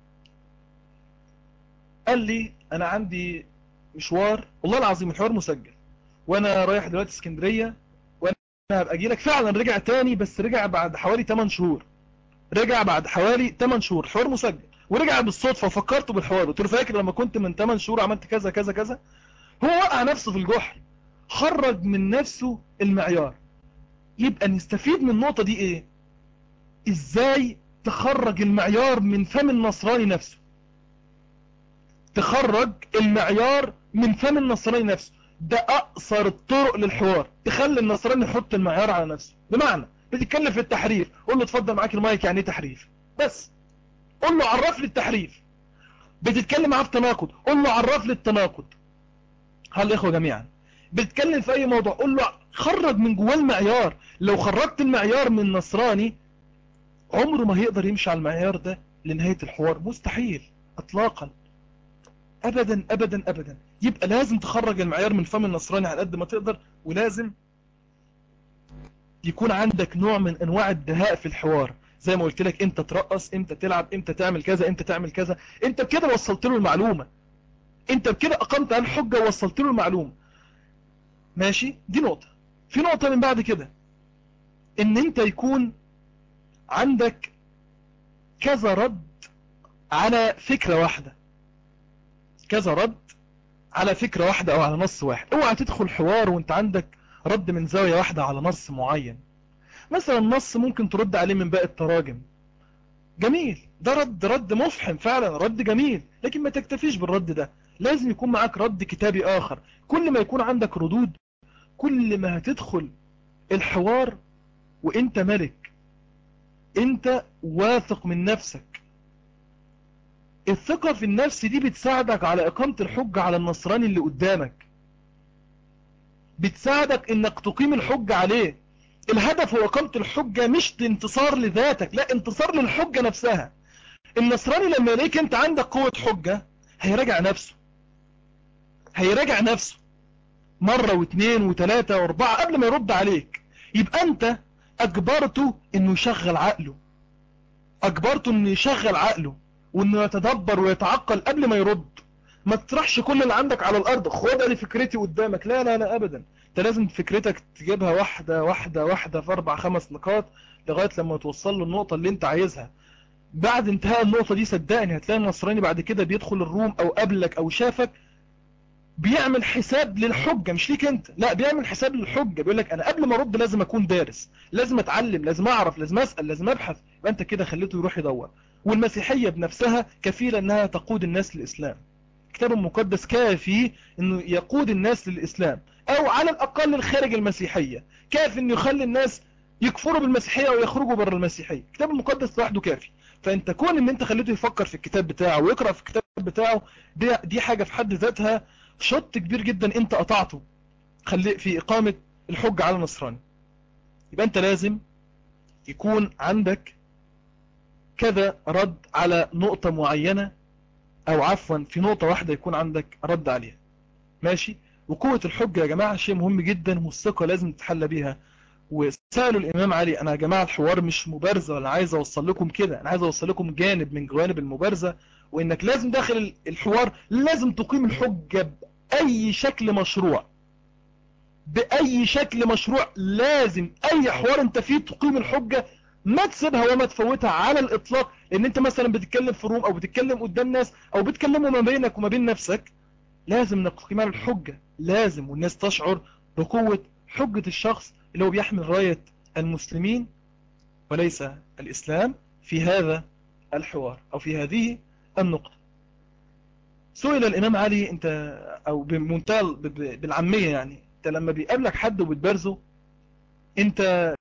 قال لي انا عندي مشوار، والله العظيم الحوار مسجل، وانا رايح دلوقتي اسكندريه، وانا هبقى اجي لك. فعلا رجع تاني، بس رجع بعد حوالي 8 شهور، رجع بعد حوالي 8 شهور، الحوار مسجل، ورجع بالصدفه وفكرته بالحوار. قلت له فاكر لما كنت من 8 شهور عملت كذا كذا كذا؟ هو وقع نفسه في الجحر، خرج من نفسه المعيار. يبقى نستفيد من النقطه دي ايه؟ ازاي تخرج المعيار من فم النصراني نفسه، تخرج المعيار من فم النصراني نفسه. ده اقصر الطرق للحوار، تخلي النصراني يحط المعيار على نفسه. بمعنى بتتكلم في التحريف، قول له اتفضل معاك المايك يعني ايه تحريف، بس قول له عرف لي التحريف. بتتكلم معاه في تناقض، قول له عرف لي التناقض. هل الاخوه جميعا بتتكلم في اي موضوع قول له خرج من جواه المعيار. لو خرجت المعيار من النصراني عمره ما هيقدر يمشي على المعيار ده لنهاية الحوار، مستحيل اطلاقا، ابدا ابدا ابدا. يبقى لازم تخرج المعيار من فم النصراني على قد ما تقدر، ولازم يكون عندك نوع من انواع الدهاء في الحوار. زي ما قلت لك، امتى ترقص، امتى تلعب، امتى تعمل كذا، امتى تعمل كذا. انت بكده وصلت له المعلومة، انت بكده اقمت على الحجة ووصلت له المعلومة. ماشي، دي نقطة. في نقطة من بعد كده، ان انت يكون عندك كذا رد على فكرة واحدة، كذا رد على فكرة واحدة او على نص واحد. اوعى تدخل حوار وانت عندك رد من زاوية واحدة على نص معين. مثلا نص ممكن ترد عليه من باقي التراجم، جميل، ده رد مفحم فعلا، رد جميل، لكن ما تكتفيش بالرد ده، لازم يكون معاك رد كتابي اخر. كل ما يكون عندك ردود، كل ما هتدخل الحوار وانت ملك، انت واثق من نفسك. الثقة في النفس دي بتساعدك على اقامة الحجة على النصراني اللي قدامك، بتساعدك انك تقيم الحجة عليه. الهدف هو اقامة الحجة، مش انتصار لذاتك، لا، انتصار للحجة نفسها. النصراني لما يلاقيك انت عندك قوة حجة هيراجع نفسه، هيراجع نفسه مرة واثنين وثلاثة واربعة قبل ما يرد عليك. يبقى انت اجبرته انه يشغل عقله، اجبرته انه يشغل عقله وانه يتدبر ويتعقل قبل ما يرد. ما تطرحش كل اللي عندك على الارض، خد لي فكرتي قدامك، لا لا لا ابدا. انت لازم فكرتك تجيبها واحدة واحدة واحدة في 4-5 نقاط لغاية لما توصل له النقطة اللي انت عايزها. بعد انتهاء النقطة دي صدقني هتلاقي النصراني بعد كده بيدخل الروم او قبلك او شافك بيعمل حساب للحجة، مش ليك انت، لا، بيعمل حساب للحجة. بيقول لك انا قبل ما ارد لازم اكون دارس، لازم اتعلم، لازم اعرف، لازم اسأل، لازم ابحث. يبقى انت كده خليته يروح يدور. والمسيحية بنفسها كفيلة انها تقود الناس للاسلام. الكتاب المقدس كافي انه يقود الناس للاسلام، او على الاقل الخارج المسيحية، كافي انه يخلي الناس يكفروا بالمسيحية ويخرجوا بره المسيحية. الكتاب المقدس لوحده كافي. فانت كون ان انت خليته يفكر في الكتاب بتاعه ويقرأ في الكتاب بتاعه، دي حاجة في حد ذاتها شط كبير جدا انت قطعته خلي في اقامة الحجة على النصراني. يبقى انت لازم يكون عندك كذا رد على نقطة معينة، او عفوا في نقطة واحدة يكون عندك رد عليها، ماشي. وقوة الحجة يا جماعة شيء مهم جدا، والثقة لازم تتحلى بيها. وسألوا الامام علي، انا يا جماعة الحوار مش مبارزة، ولا عايز اوصل لكم كده، انا عايز اوصل لكم جانب من جوانب المبارزة، وانك لازم داخل الحوار لازم تقيم الحجة بأي شكل مشروع، بأي شكل مشروع. لازم أي حوار أنت فيه تقيم الحجة، ما تسيبها وما تفوتها على الإطلاق. لأن أنت مثلا بتتكلم في روم أو بتتكلم قدام ناس أو بتتكلموا ما بينك وما بين نفسك، لازم نقيم الحجة، لازم، والناس تشعر بقوة حجة الشخص اللي هو بيحمل راية المسلمين وليس الإسلام في هذا الحوار أو في هذه النقطة. سئل الإمام علي، أنت أو بمنتهى بالعامية يعني، أنت لما بيقابلك حد وبتبارزه أنت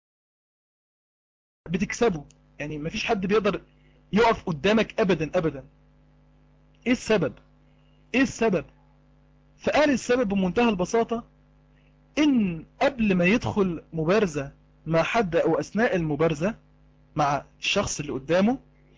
بتكسبه، يعني مفيش حد بيقدر يقف قدامك أبدا أبدا. إيه السبب؟ إيه السبب؟ فقال السبب بمنتهى البساطة، إن قبل ما يدخل مبارزة مع حد أو أثناء المبارزة مع الشخص اللي قدامه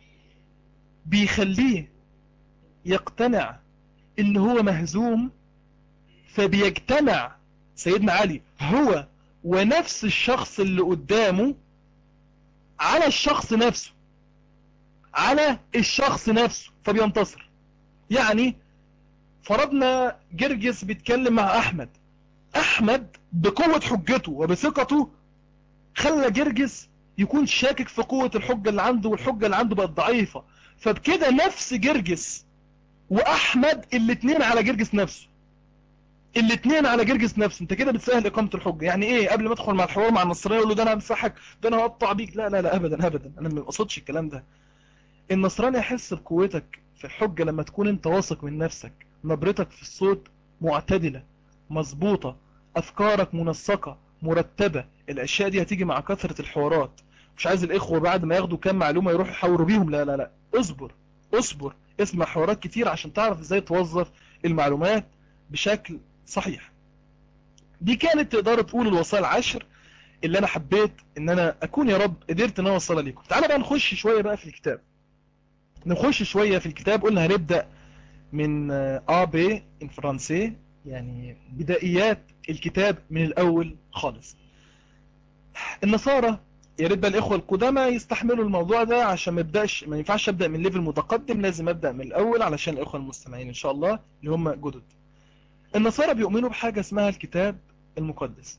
بيخليه يقتنع إن هو مهزوم، فبيجتمع سيدنا علي هو ونفس الشخص اللي قدامه على الشخص نفسه، على الشخص نفسه، فبينتصر. يعني فرضنا جرجس بيتكلم مع احمد بقوة حجته وبثقته خلى جرجس يكون شاكك في قوة الحجة اللي عنده، والحجة اللي عنده بقت ضعيفة. فبكده نفس جرجس واحمد الاتنين على جرجس نفسه، الاتنين على جرجس نفسه. انت كده بتسهل اقامة الحجة. يعني ايه؟ قبل ما ادخل مع الحوار مع النصراني اقول له ده انا همسحك، ده انا هقطع بيك، لا لا لا ابدا ابدا، انا ما بقصدش الكلام ده. النصراني يحس بقوتك في الحجة لما تكون انت واثق من نفسك، نبرتك في الصوت معتدلة مظبوطة، افكارك منسقة مرتبة. الاشياء دي هتيجي مع كثرة الحوارات. مش عايز الاخوة بعد ما ياخدوا كام معلومة يروحوا يحاوروا بيهم، لا لا لا، اصبر اصبر، اسمع حوارات كتير عشان تعرف ازاي توظف المعلومات بشكل صحيح. دي كانت تقدر تقول الوصايا العشر اللي انا حبيت ان انا اكون يا رب قدرت ان انا اوصلها لكم. تعالى بقى نخش شوية بقى في الكتاب، نخش شوية في الكتاب. قلنا هنبدأ من بي ان فرنسي، يعني بدايات الكتاب من الاول خالص. النصارى يا ريت بقى الاخوة القدامى يستحملوا الموضوع ده، عشان ما ينفعش ابدأ من ليفل متقدم، لازم ابدأ من الاول علشان الاخوة المستمعين ان شاء الله اللي هم جدد. النصارى بيؤمنوا بحاجة اسمها الكتاب المقدس.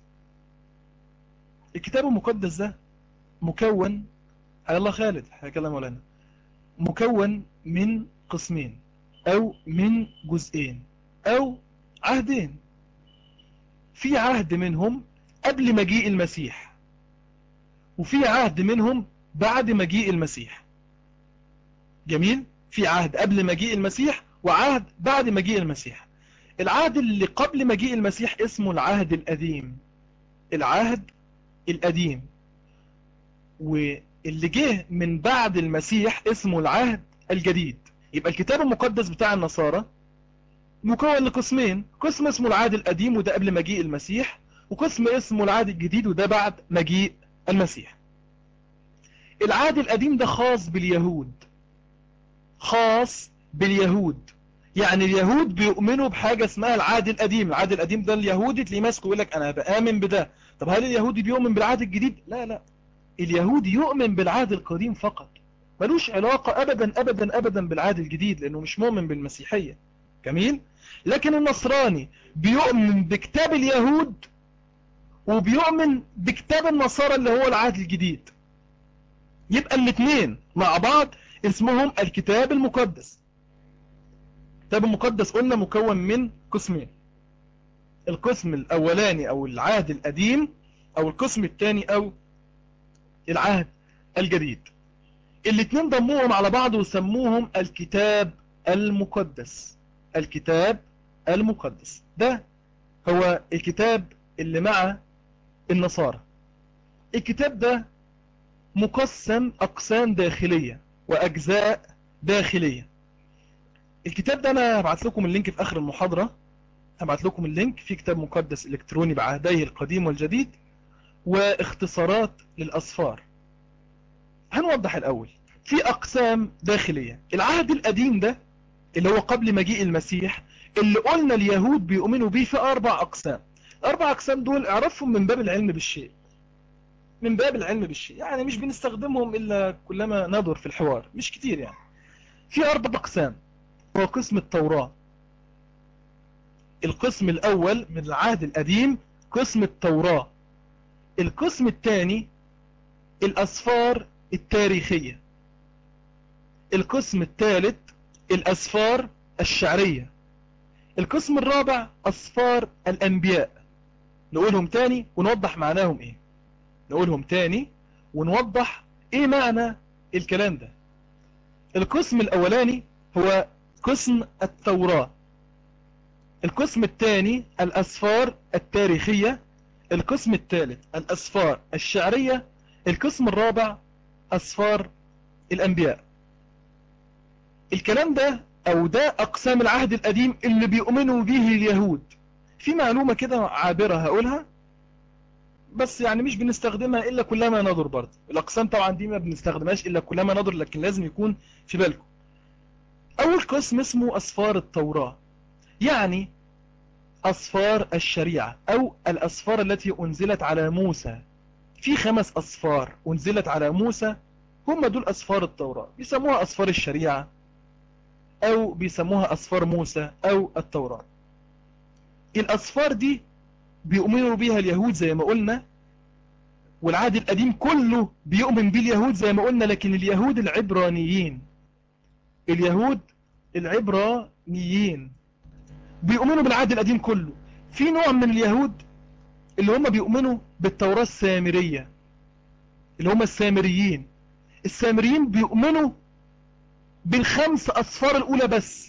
الكتاب المقدس ده مكون، على الله خالد هكلم مولانا، مكون من قسمين او من جزئين او عهدين. في عهد منهم قبل مجيء المسيح، وفي عهد منهم بعد مجيء المسيح. جميل. في عهد قبل مجيء المسيح وعهد بعد مجيء المسيح. العهد اللي قبل مجيء المسيح اسمه العهد القديم، العهد القديم. واللي جه من بعد المسيح اسمه العهد الجديد. يبقى الكتاب المقدس بتاع النصارى مكون لقسمين، قسم اسمه العهد القديم وده قبل مجيء المسيح، وقسم اسمه العهد الجديد وده بعد مجيء المسيح. العهد القديم ده خاص باليهود، خاص باليهود. يعني اليهود بيؤمنوا بحاجة اسمها العهد القديم. العهد القديم ده اليهودي تلاقيه ماسكه يقول لك انا بآمن بده. طب هل اليهودي بيؤمن بالعهد الجديد؟ لا لا، اليهودي يؤمن بالعهد القديم فقط، ملوش علاقة ابدا ابدا ابدا بالعهد الجديد، لانه مش مؤمن بالمسيحية. جميل. لكن النصراني بيؤمن بكتاب اليهود وبيؤمن بكتاب النصارى اللي هو العهد الجديد. يبقى الاثنين مع بعض اسمهم الكتاب المقدس. الكتاب المقدس قلنا مكون من قسمين، القسم الاولاني او العهد القديم، او القسم الثاني او العهد الجديد. الاثنين ضموهم على بعض وسموهم الكتاب المقدس. الكتاب المقدس ده هو الكتاب اللي مع النصارى. الكتاب ده مقسم أقسام داخلية وأجزاء داخلية. الكتاب ده أنا هبعت لكم اللينك في آخر المحاضرة، هبعت لكم اللينك في كتاب مقدس إلكتروني بعهديه القديم والجديد واختصارات للأسفار. هنوضح الأول في أقسام داخلية. العهد القديم ده اللي هو قبل مجيء المسيح، اللي قلنا اليهود بيؤمنوا بيه، في 4 أقسام. الأربع أقسام دول اعرفهم من باب العلم بالشيء، من باب العلم بالشيء، يعني مش بنستخدمهم إلا كلما ندر في الحوار، مش كتير يعني. في 4 أقسام. هو قسم التوراة. القسم الأول من العهد القديم قسم التوراة. القسم الثاني الأسفار التاريخية. القسم الثالث الأسفار الشعرية. القسم الرابع أسفار الأنبياء. نقولهم تاني ونوضح معناهم إيه. نقولهم تاني ونوضح إيه معنى الكلام ده. القسم الأولاني هو قسم التوراة. القسم الثاني الأسفار التاريخية. القسم الثالث الأسفار الشعرية. القسم الرابع أسفار الأنبياء. الكلام ده أو ده أقسام العهد القديم اللي بيؤمنوا به اليهود. في معلومة كده عابرة هقولها، بس يعني مش بنستخدمها إلا كلما نظر. برضه الأقسام طبعا دي ما بنستخدمهاش إلا كلما نظر، لكن لازم يكون في بالكم. أول قسم اسمه أسفار التوراة، يعني أسفار الشريعة أو الأسفار التي أنزلت على موسى. في 5 أسفار أنزلت على موسى، هم دول أسفار التوراة، بيسموها أسفار الشريعة أو بيسموها أسفار موسى أو التوراة. الأسفار دي بيؤمنوا بيها اليهود زي ما قلنا، والعهد القديم كله بيؤمن بيه اليهود زي ما قلنا، لكن اليهود العبرانيين، اليهود العبرانيين بيؤمنوا بالعهد القديم كله. في نوع من اليهود اللي هم بيؤمنوا بالتوراة السامرية، اللي هم السامريين. السامريين بيؤمنوا بالخمس أسفار الأولى بس،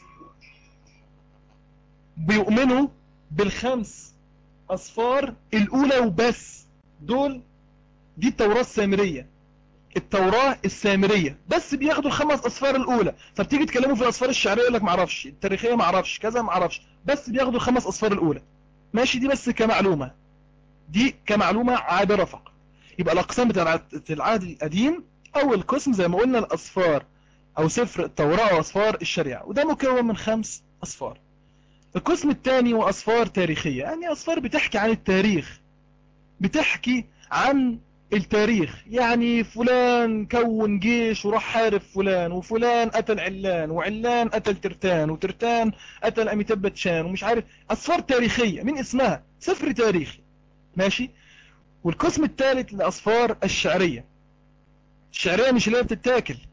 بيؤمنوا بالخمس أسفار الأولى وبس. دي التوراة السامرية، التوراة السامرية بس بياخدوا ال5 أسفار الأولى. فبتيجي تكلموا في الأسفار الشعرية يقول لك معرفش، التاريخية معرفش، كذا معرفش، بس بياخدوا ال5 أسفار الأولى. ماشي، دي بس كمعلومة، دي كمعلومة عابرة فقط. يبقى الأقسام بتاعت العهد القديم أول قسم زي ما قلنا الأسفار أو سفر التوراة أو أسفار الشريعة، وده مكون من 5 أسفار. القسم الثاني هو أسفار تاريخية، يعني أسفار بتحكي عن التاريخ، بتحكي عن التاريخ. يعني فلان كون جيش وراح حارب فلان، وفلان قتل علان، وعلان قتل ترتان، وترتان قتل أميتاب شان، ومش عارف. أسفار تاريخية من اسمها سفر تاريخي. ماشي. والقسم الثالث لأسفار الشعرية. الشعرية مش اللي هي بتتاكل،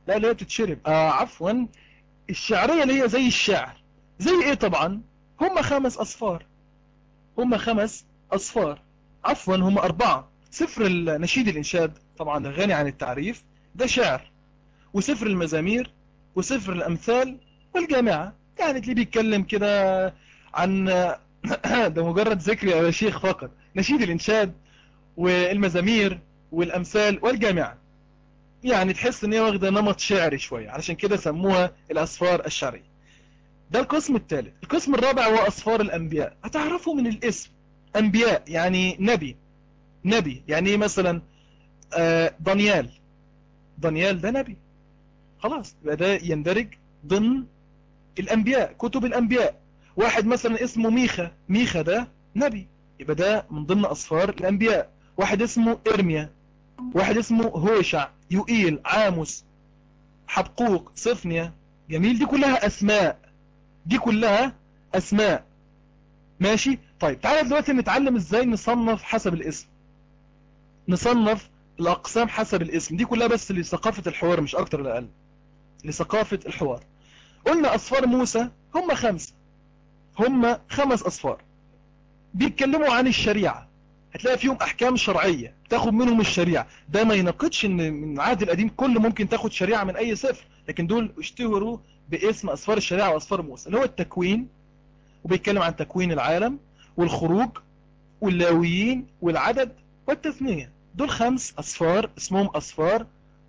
لا اللي هي بتتشرب، عفوا، الشعرية اللي هي زي الشعر. زي ايه طبعا؟ هم 5 اصفار، هم 5 اصفار، عفوا هم 4. سفر النشيد الانشاد طبعا ده غني عن التعريف، ده شعر. وسفر المزامير، وسفر الامثال، والجامعة. يعني اللي بيتكلم كده عن ده مجرد ذكر يا شيخ فقط. نشيد الانشاد والمزامير والامثال والجامعة، يعني تحس ان هي واخده نمط شعري شويه، علشان كده سموها الاسفار الشعريه. ده القسم الثالث. القسم الرابع هو اسفار الانبياء. هتعرفوا من الاسم انبياء يعني نبي. نبي يعني ايه؟ مثلا دانيال. دانيال ده نبي، خلاص يبقى ده يندرج ضمن الانبياء، كتب الانبياء. واحد مثلا اسمه ميخا، ميخا ده نبي، يبقى ده من ضمن اسفار الانبياء. واحد اسمه ارميا، واحد اسمه هوشع، يوئيل، عاموس، حبقوق، صفنيا. جميل، دي كلها اسماء، دي كلها اسماء. ماشي. طيب تعالى دلوقتي نتعلم ازاي نصنف حسب الاسم، نصنف الاقسام حسب الاسم. دي كلها بس لثقافة الحوار مش اكتر ولا اقل، لثقافة الحوار. قلنا اصفار موسى هم 5، هم 5 اصفار بيتكلموا عن الشريعة. هتلاقي فيهم احكام شرعية تاخد منهم الشريعة. ده ما يناقضش ان من العهد القديم كله ممكن تاخد شريعة من اي سفر، لكن دول اشتهروا باسم اسفار الشريعة واسفار موسى، اللي هو التكوين، وبيتكلم عن تكوين العالم، والخروج، واللاويين، والعدد، والتثنية. دول 5 أسفار اسمهم أسفار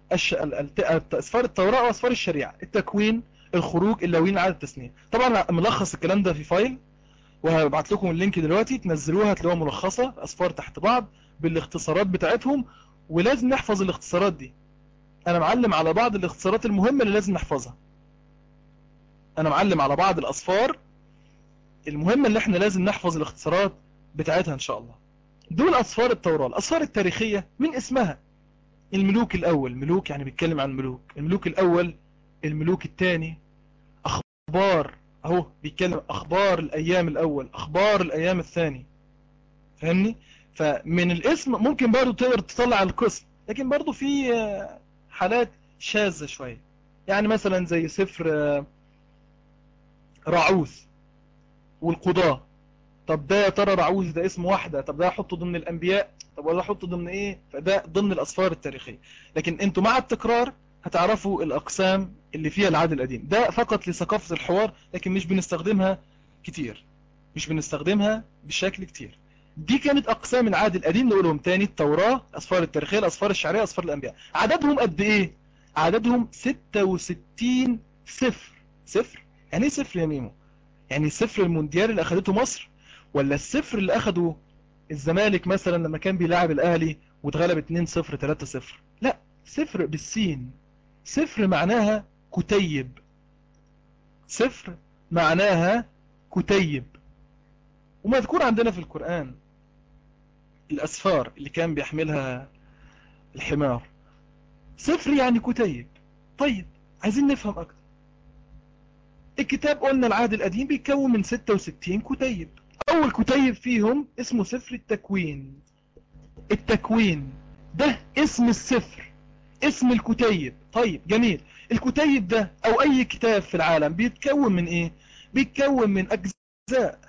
أسفار التوراة وأسفار الشريعة: التكوين، الخروج، اللاويين، العدد، التثنية. طبعا ملخص الكلام ده في فايل، وهبعت لكم اللينك دلوقتي تنزلوها، تلاقوها ملخصة أسفار تحت بعض بالاختصارات بتاعتهم. ولازم نحفظ الاختصارات دي. أنا معلم على بعض الاختصارات المهمة اللي لازم نحفظها. أنا معلم على بعض الأسفار المهمة اللي احنا لازم نحفظ الاختصارات بتاعتها ان شاء الله. دول اسفار التوراة. الاسفار التاريخية من اسمها: الملوك الاول، ملوك يعني بيتكلم عن ملوك، الملوك الاول، الملوك الثاني. اخبار، اهو بيتكلم اخبار الايام الاول، اخبار الايام الثاني. فاهمني؟ فمن الاسم ممكن برضو تقدر تطلع القسم، لكن برضو في حالات شاذة شوية. يعني مثلا زي سفر راعوث والقضاة. طب ده يا ترى رعوز ده اسم واحدة، طب ده احطه ضمن الانبياء، طب ولا احطه ضمن ايه؟ فده ضمن الاسفار التاريخية. لكن انتوا مع التكرار هتعرفوا الاقسام اللي فيها العهد القديم. ده فقط لثقافة الحوار، لكن مش بنستخدمها كتير، مش بنستخدمها بشكل كتير. دي كانت اقسام العهد القديم. نقولهم تاني: التوراة، الاسفار التاريخية، الاسفار الشعرية، اسفار الانبياء. عددهم قد ايه؟ عددهم 66 سفر. سفر يعني ايه سفر يا ميمو؟ يعني السفر المونديال اللي اخدته مصر، ولا السفر اللي اخده الزمالك مثلا لما كان بيلعب الاهلي واتغلب 2-0 3-0؟ لا، سفر بالسين. سفر معناها كتيب، سفر معناها كتيب. ومذكور عندنا في القرآن الاسفار اللي كان بيحملها الحمار. سفر يعني كتيب. طيب عايزين نفهم اكتر. الكتاب قلنا العهد القديم بيتكون من 66 كتيب. اول كتيب فيهم اسمه سفر التكوين. التكوين ده اسم السفر، اسم الكتيب. طيب جميل. الكتيب ده او اي كتاب في العالم بيتكون من ايه؟ بيتكون من اجزاء،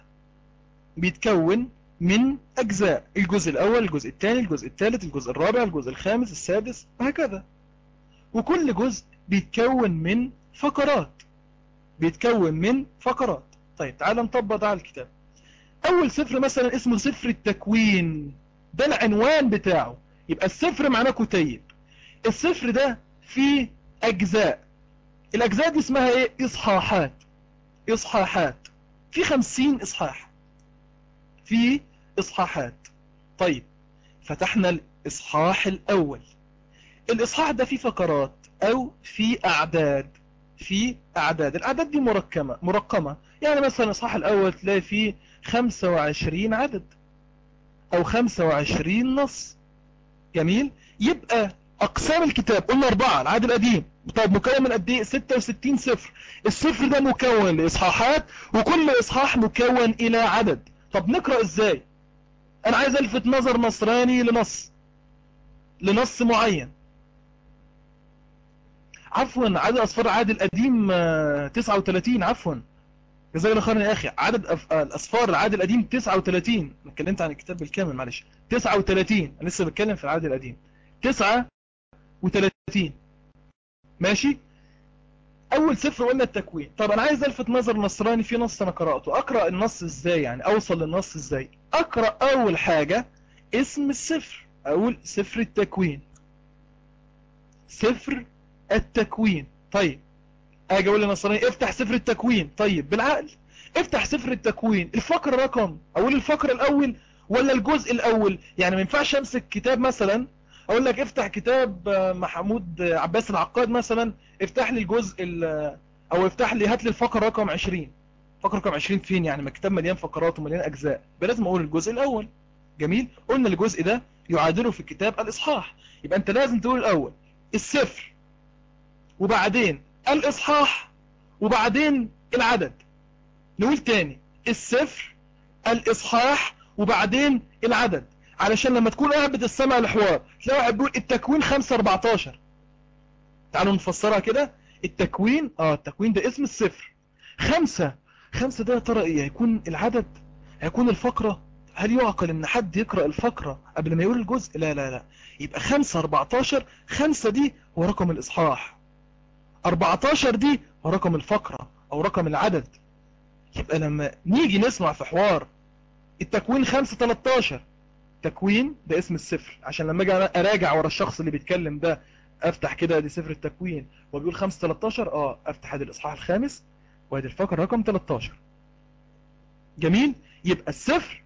بيتكون من اجزاء: الجزء الاول، الجزء الثاني، الجزء الثالث، الجزء الرابع، الجزء الخامس، السادس، وهكذا. وكل جزء بيتكون من فقرات، بيتكون من فقرات. طيب تعال نطبق ده على الكتاب. اول سفر مثلا اسمه سفر التكوين، ده العنوان بتاعه. يبقى السفر معناه كتيب. السفر ده فيه اجزاء، الاجزاء دي اسمها ايه؟ اصحاحات. اصحاحات، في 50 اصحاح، في اصحاحات. طيب فتحنا الاصحاح الاول. الاصحاح ده فيه فقرات او فيه اعداد، في اعداد. الاعداد دي مرقمة. يعني مثلا الاصحاح الاول تلاقي فيه 25 عدد او 25 نص. جميل. يبقى اقسام الكتاب قلنا 4 العهد القديم. طيب مكون من قد ايه؟ 66 سفر. السفر ده مكون لاصحاحات، وكل اصحاح مكون الى عدد. طب نقرأ ازاي؟ انا عايز الفت نظر نصراني لنص معين. عفوا عدد اصفار العهد القديم 39. عفوا، جزاك الله خيرا يا اخي. عدد الاصفار العهد القديم 39. انا اتكلمت عن الكتاب بالكامل، معلش. 39، انا لسه بتكلم في العهد القديم. 39. ماشي. اول سفر قلنا التكوين. طب انا عايز الفت نظر نصراني في نص انا قراته. اقرا النص ازاي؟ يعني اوصل للنص ازاي؟ اقرا اول حاجه اسم السفر، اقول سفر التكوين، سفر التكوين. طيب اجي اقول للنصراني افتح سفر التكوين. طيب بالعقل افتح سفر التكوين، الفقر رقم، اقول الفقر الاول ولا الجزء الاول؟ يعني ما ينفعش امسك كتاب مثلا اقول لك افتح كتاب محمود عباس العقاد مثلا، افتح لي الجزء او افتح لي هات لي الفقر رقم 20. فقر رقم 20 فين؟ يعني ما الكتاب مليان فقرات ومليان اجزاء، لازم اقول الجزء الاول. جميل. قلنا الجزء ده يعادله في الكتاب الاصحاح، يبقى انت لازم تقول الاول السفر، وبعدين الاصحاح، وبعدين العدد. نقول تاني السفر، الاصحاح، وبعدين العدد، علشان لما تكون قاعد بتستمع الحوار تلاقي واحد بيقول التكوين 5:14. تعالوا نفسرها كده. التكوين التكوين ده اسم السفر. 5 ده يا ترى ايه؟ هيكون العدد؟ هيكون الفقرة؟ هل يعقل ان حد يقرأ الفقرة قبل ما يقول الجزء؟ لا لا لا. يبقى 5:14. 5 دي هو رقم الاصحاح، 14 دي هو رقم الفقرة او رقم العدد. يبقى لما نيجي نسمع في حوار التكوين 5:13، تكوين ده اسم السفر، عشان لما اجي اراجع ورا الشخص اللي بيتكلم ده افتح كده دي سفر التكوين وبيقول 5:13، افتح ادي الاصحاح الخامس وادي الفقرة رقم 13. جميل. يبقى السفر،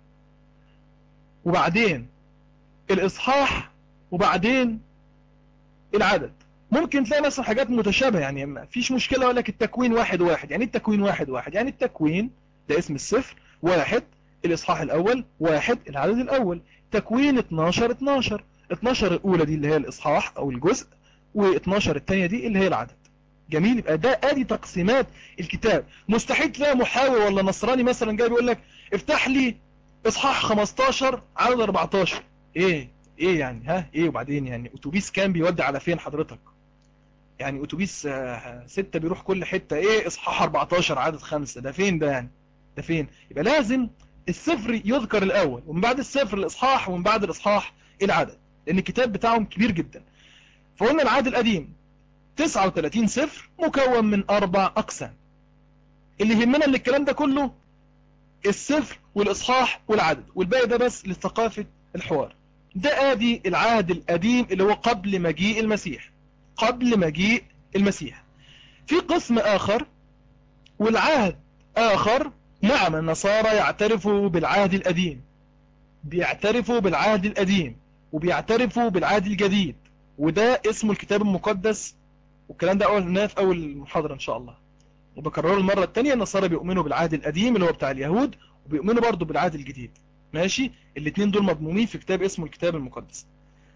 وبعدين الاصحاح، وبعدين العدد. ممكن تلاقي مثلا حاجات متشابهة، يعني ما فيش مشكلة اقول لك التكوين 1:1. يعني التكوين 1:1 يعني التكوين ده اسم السفر 1، الاصحاح الاول 1، العدد الاول. تكوين 12. 12 الاولى دي اللي هي الاصحاح او الجزء، و12 الثانيه دي اللي هي العدد. جميل. يبقى ده ادي تقسيمات الكتاب. مستحيل تلاقي محاور ولا نصراني مثلا جاي بيقول لك افتح لي اصحاح 15 عدد 14. ايه يعني؟ ايه وبعدين؟ يعني اتوبيس كان بيودي على فين حضرتك؟ يعني اتوبيس 6 بيروح كل حتة، ايه اصحاح 14 عدد 5 ده فين ده يعني؟ ده فين؟ يبقى لازم السفر يذكر الاول، ومن بعد السفر الاصحاح، ومن بعد الاصحاح العدد، لان الكتاب بتاعهم كبير جدا. فقلنا العهد القديم 39 سفر مكون من 4 اقسام. اللي يهمنا من الكلام ده كله السفر والاصحاح والعدد، والباقي ده بس لثقافة الحوار. ده ادي العهد القديم اللي هو قبل مجيء المسيح. قبل مجيء المسيح. في قسم آخر والعهد آخر. نعم النصارى يعترفوا بالعهد القديم، بيعترفوا بالعهد القديم وبيعترفوا بالعهد الجديد، وده اسمه الكتاب المقدس. والكلام ده قلناه في أول محاضرة إن شاء الله، وبكرره المرة الثانية. النصارى بيؤمنوا بالعهد القديم اللي هو بتاع اليهود، وبيؤمنوا برضو بالعهد الجديد. ماشي. الاثنين دول مضمومين في كتاب اسمه الكتاب المقدس.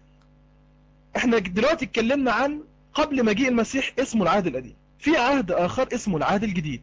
احنا دلوقتي اتكلمنا عن قبل مجيء المسيح اسمه العهد القديم. في عهد آخر اسمه العهد الجديد.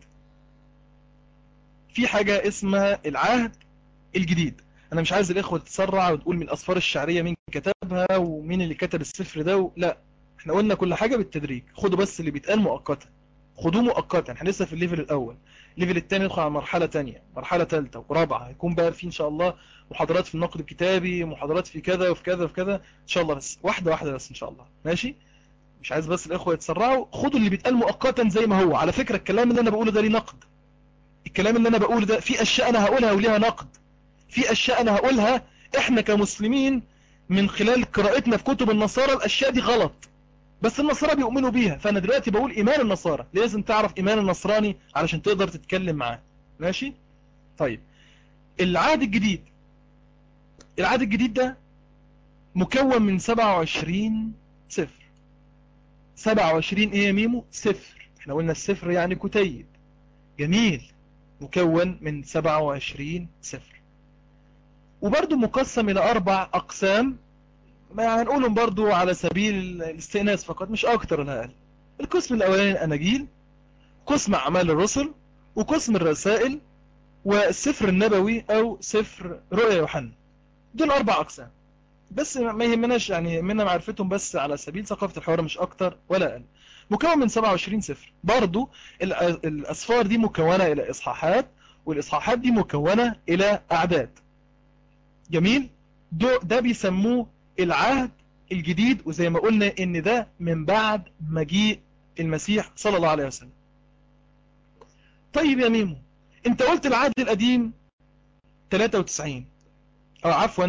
في حاجة اسمها العهد الجديد. انا مش عايز الاخوة تتسرع وتقول من الاسفار الشعرية مين كتبها ومين اللي كتب السفر ده لا، احنا قلنا كل حاجة بالتدريج. خدوا بس اللي بيتقال مؤقتا، خدوه مؤقتا. احنا لسه في الليفل الاول. الليفل الثاني ندخل على مرحلة ثانيه، مرحلة ثالثه ورابعة. هيكون بقى في ان شاء الله محاضرات في النقد الكتابي، محاضرات في كذا وفي كذا وفي كذا ان شاء الله، بس واحدة واحدة بس ان شاء الله. ماشي. مش عايز بس الاخوة يتسرعوا، خدوا اللي بيتقال مؤقتا زي ما هو. على فكرة الكلام اللي انا بقوله ده ليه نقد. الكلام اللي انا بقوله ده في اشياء انا هقولها وليها نقد، في اشياء انا هقولها احنا كمسلمين من خلال قراءتنا في كتب النصارى الاشياء دي غلط، بس النصارى بيؤمنوا بيها. فانا دلوقتي بقول ايمان النصارى، لازم تعرف ايمان النصراني علشان تقدر تتكلم معاه. ماشي. طيب العهد الجديد. العهد الجديد ده مكون من 27 سفر. 27 ايه يا ميمو؟ سفر. احنا قلنا السفر يعني كتيب. جميل. مكون من 27 سفر، وبرضو مقسم إلى 4 أقسام. ما هنقولهم برضو على سبيل الاستئناس فقط مش أكتر ولا أقل. القسم الأولاني الأناجيل، قسم أعمال الرسل، وقسم الرسائل، والسفر النبوي أو سفر رؤيا يوحنا. دول 4 أقسام. بس ما يهمناش يعني منا معرفتهم بس على سبيل ثقافة الحوار مش أكتر ولا أقل. مكون من 27 سفر. برضو الأسفار دي مكونة إلى إصحاحات، والإصحاحات دي مكونة إلى أعداد. جميل. ده بيسموه العهد الجديد، وزي ما قلنا إن ده من بعد مجيء المسيح صلى الله عليه وسلم. طيب يا ميمو، انت قلت العهد القديم 93 او عفوا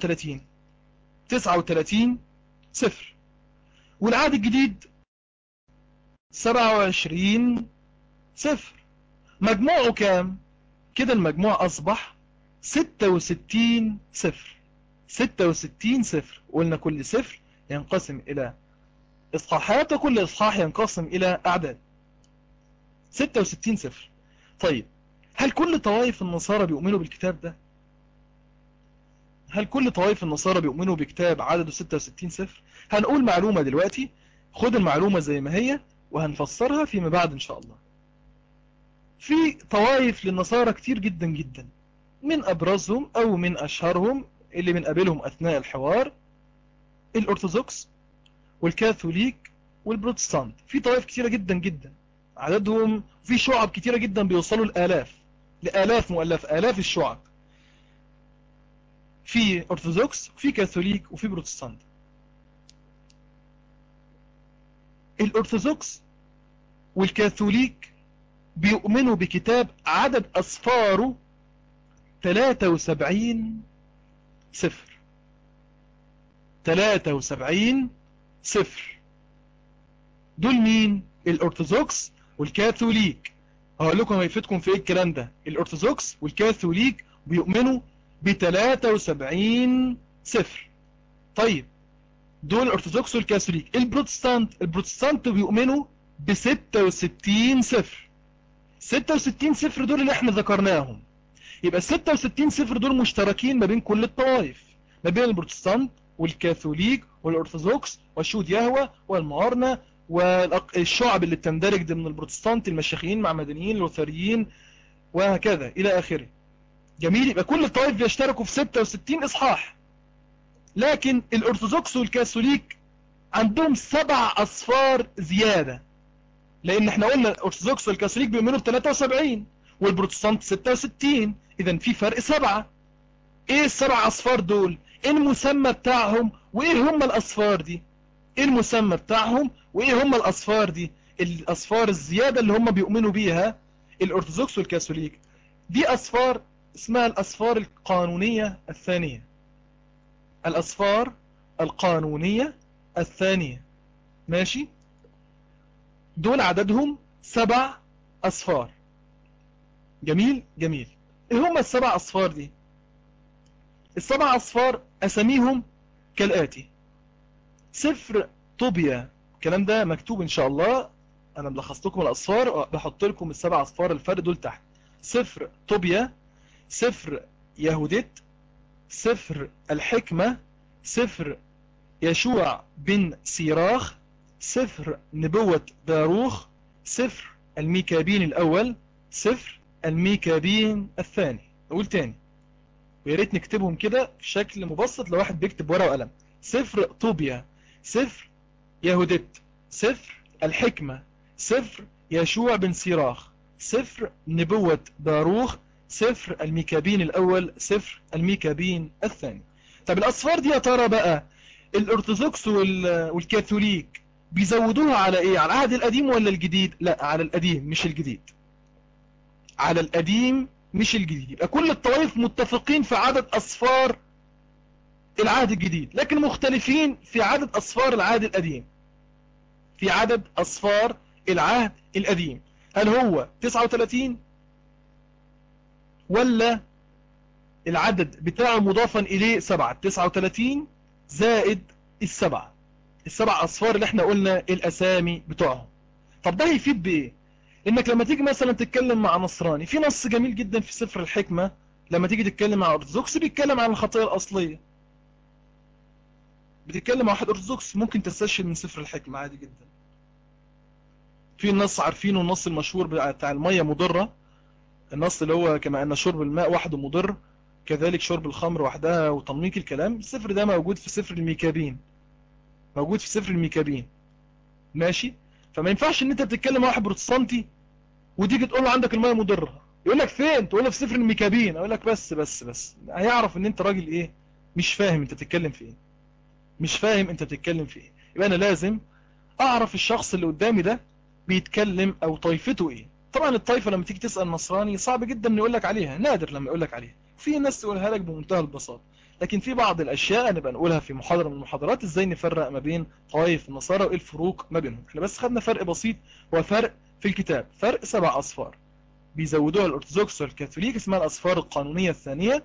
39 صفر، والعهد الجديد 27 صفر. مجموعه كام؟ كده المجموع اصبح 66 صفر. 66 صفر. قلنا كل صفر ينقسم الى اصحاحات، وكل اصحاح ينقسم الى اعداد. 66 صفر. طيب، هل كل طوائف النصارى بيؤمنوا بالكتاب ده؟ هل كل طوائف النصارى بيؤمنوا بكتاب عدده 66 صفر؟ هنقول معلومة دلوقتي، خد المعلومة زي ما هي وهنفسرها فيما بعد إن شاء الله. في طوائف للنصارى كتير جدا جدا، من أبرزهم أو من أشهرهم اللي بنقابلهم أثناء الحوار الأرثوذكس والكاثوليك والبروتستانت. في طوائف كتيرة جدا جدا عددهم، في شعب كتيرة جدا بيوصلوا لآلاف مؤلف، آلاف الشعب. في أرثوذكس وفي كاثوليك وفي بروتستانت. الأرثوذكس والكاثوليك بيؤمنوا بكتاب عدد أصفاره 73 صفر. 73 صفر. دول مين؟ الأرثوذكس والكاثوليك. هقول لكم هيفيدكم في ايه الكلام ده. الأرثوذكس والكاثوليك بيؤمنوا ب 73 صفر. طيب، دول الأرثوذكس والكاثوليك. البروتستانت بيؤمنوا ب 66 صفر. 66 صفر دول اللي احنا ذكرناهم. يبقى ال 66 صفر دول مشتركين ما بين كل الطوائف، ما بين البروتستانت والكاثوليك والأرثوذكس والشهود يهوه والمعارنة والشعب اللي بتندرج ضمن البروتستانت، المشيخيين مع مدنيين لوثريين وهكذا إلى آخره. جميل. يبقى كل الطوائف بيشتركوا في 66 إصحاح. لكن الأرثوذكس والكاثوليك عندهم 7 أصفار زيادة، لان احنا قلنا الارثوذكس والكاثوليك بيؤمنوا ب 73 والبروتستانت 66. اذا في فرق 7. ايه السبع اصفار دول؟ ايه المسمى بتاعهم وايه هم الاصفار دي؟ ايه المسمى بتاعهم وايه هم الاصفار دي؟ الاصفار الزيادة اللي هم بيؤمنوا بيها الارثوذكس والكاثوليك دي اصفار اسمها الاصفار القانونية الثانية. الاصفار القانونية الثانية. ماشي. دول عددهم 7 أصفار. جميل جميل. ايه هم ال7 أصفار دي؟ ال7 أصفار أسميهم كالآتي: سفر طوبيا. الكلام ده مكتوب إن شاء الله، أنا ملخص لكم الأصفار، بحط لكم ال7 أصفار الفرق دول تحت. سفر طوبيا، سفر يهوديت، سفر الحكمة، سفر يشوع بن سيراخ، سفر نبوة باروخ، سفر الميكابين الأول، سفر الميكابين الثاني. أقول تاني ويا ريت نكتبهم كده في شكل مبسط لو واحد بيكتب ورقة وقلم: سفر طوبيا، سفر يهوديت، سفر الحكمة، سفر يشوع بن سيراخ، سفر نبوة باروخ، سفر الميكابين الأول، سفر الميكابين الثاني. طب الأصفار دي يا ترى بقى الأرثوذكس والكاثوليك بيزودوها على ايه؟ على العهد القديم ولا الجديد؟ لا، على القديم مش الجديد. على القديم مش الجديد. يبقى كل الطوائف متفقين في عدد أصفار العهد الجديد، لكن مختلفين في عدد أصفار العهد القديم. في عدد أصفار العهد القديم، هل هو 39 ولا العدد بتاعه مضافا إليه 7؟ 39 زائد السبعة. السبع أصفار اللي احنا قلنا الأسامي بتوعهم. طب ده هيفيد بإيه؟ إنك لما تيجي مثلا تتكلم مع نصراني، في نص جميل جدا في سفر الحكمة لما تيجي تتكلم مع أرثوذكس بيتكلم عن الخطيئة الأصلية. بتتكلم مع واحد أرثوذكس ممكن تستشهد من سفر الحكمة عادي جدا. في نص عارفينه، النص المشهور بتاع المية مضرة، النص اللي هو كما أن شرب الماء وحده مضر، كذلك شرب الخمر وحدها وتنميق الكلام. السفر ده موجود في سفر الميكابين، موجود في سفر الميكابين. ماشي. فما ينفعش ان انت بتتكلم مع واحد بروتستانتي وتيجي تقول له عندك الميه مضره، يقول لك فين؟ تقول له في سفر الميكابين. اقول لك بس هيعرف ان انت راجل ايه، مش فاهم انت بتتكلم في ايه، مش فاهم انت بتتكلم في ايه. يبقى انا لازم اعرف الشخص اللي قدامي ده بيتكلم او طائفته ايه. طبعا الطائفه لما تيجي تسال نصراني صعب جدا انه يقول لك عليها، نادر لما يقول لك عليها، في ناس تقولها لك بمنتهى البساطه. لكن في بعض الاشياء نبقى نقولها في محاضره من المحاضرات، ازاي نفرق ما بين طوائف النصارى وايه الفروق ما بينهم. احنا بس خدنا فرق بسيط، هو فرق في الكتاب، فرق 7 اصفار بيزودوها الارثوذكس والكاثوليك، اسمها الاصفار القانونيه الثانيه،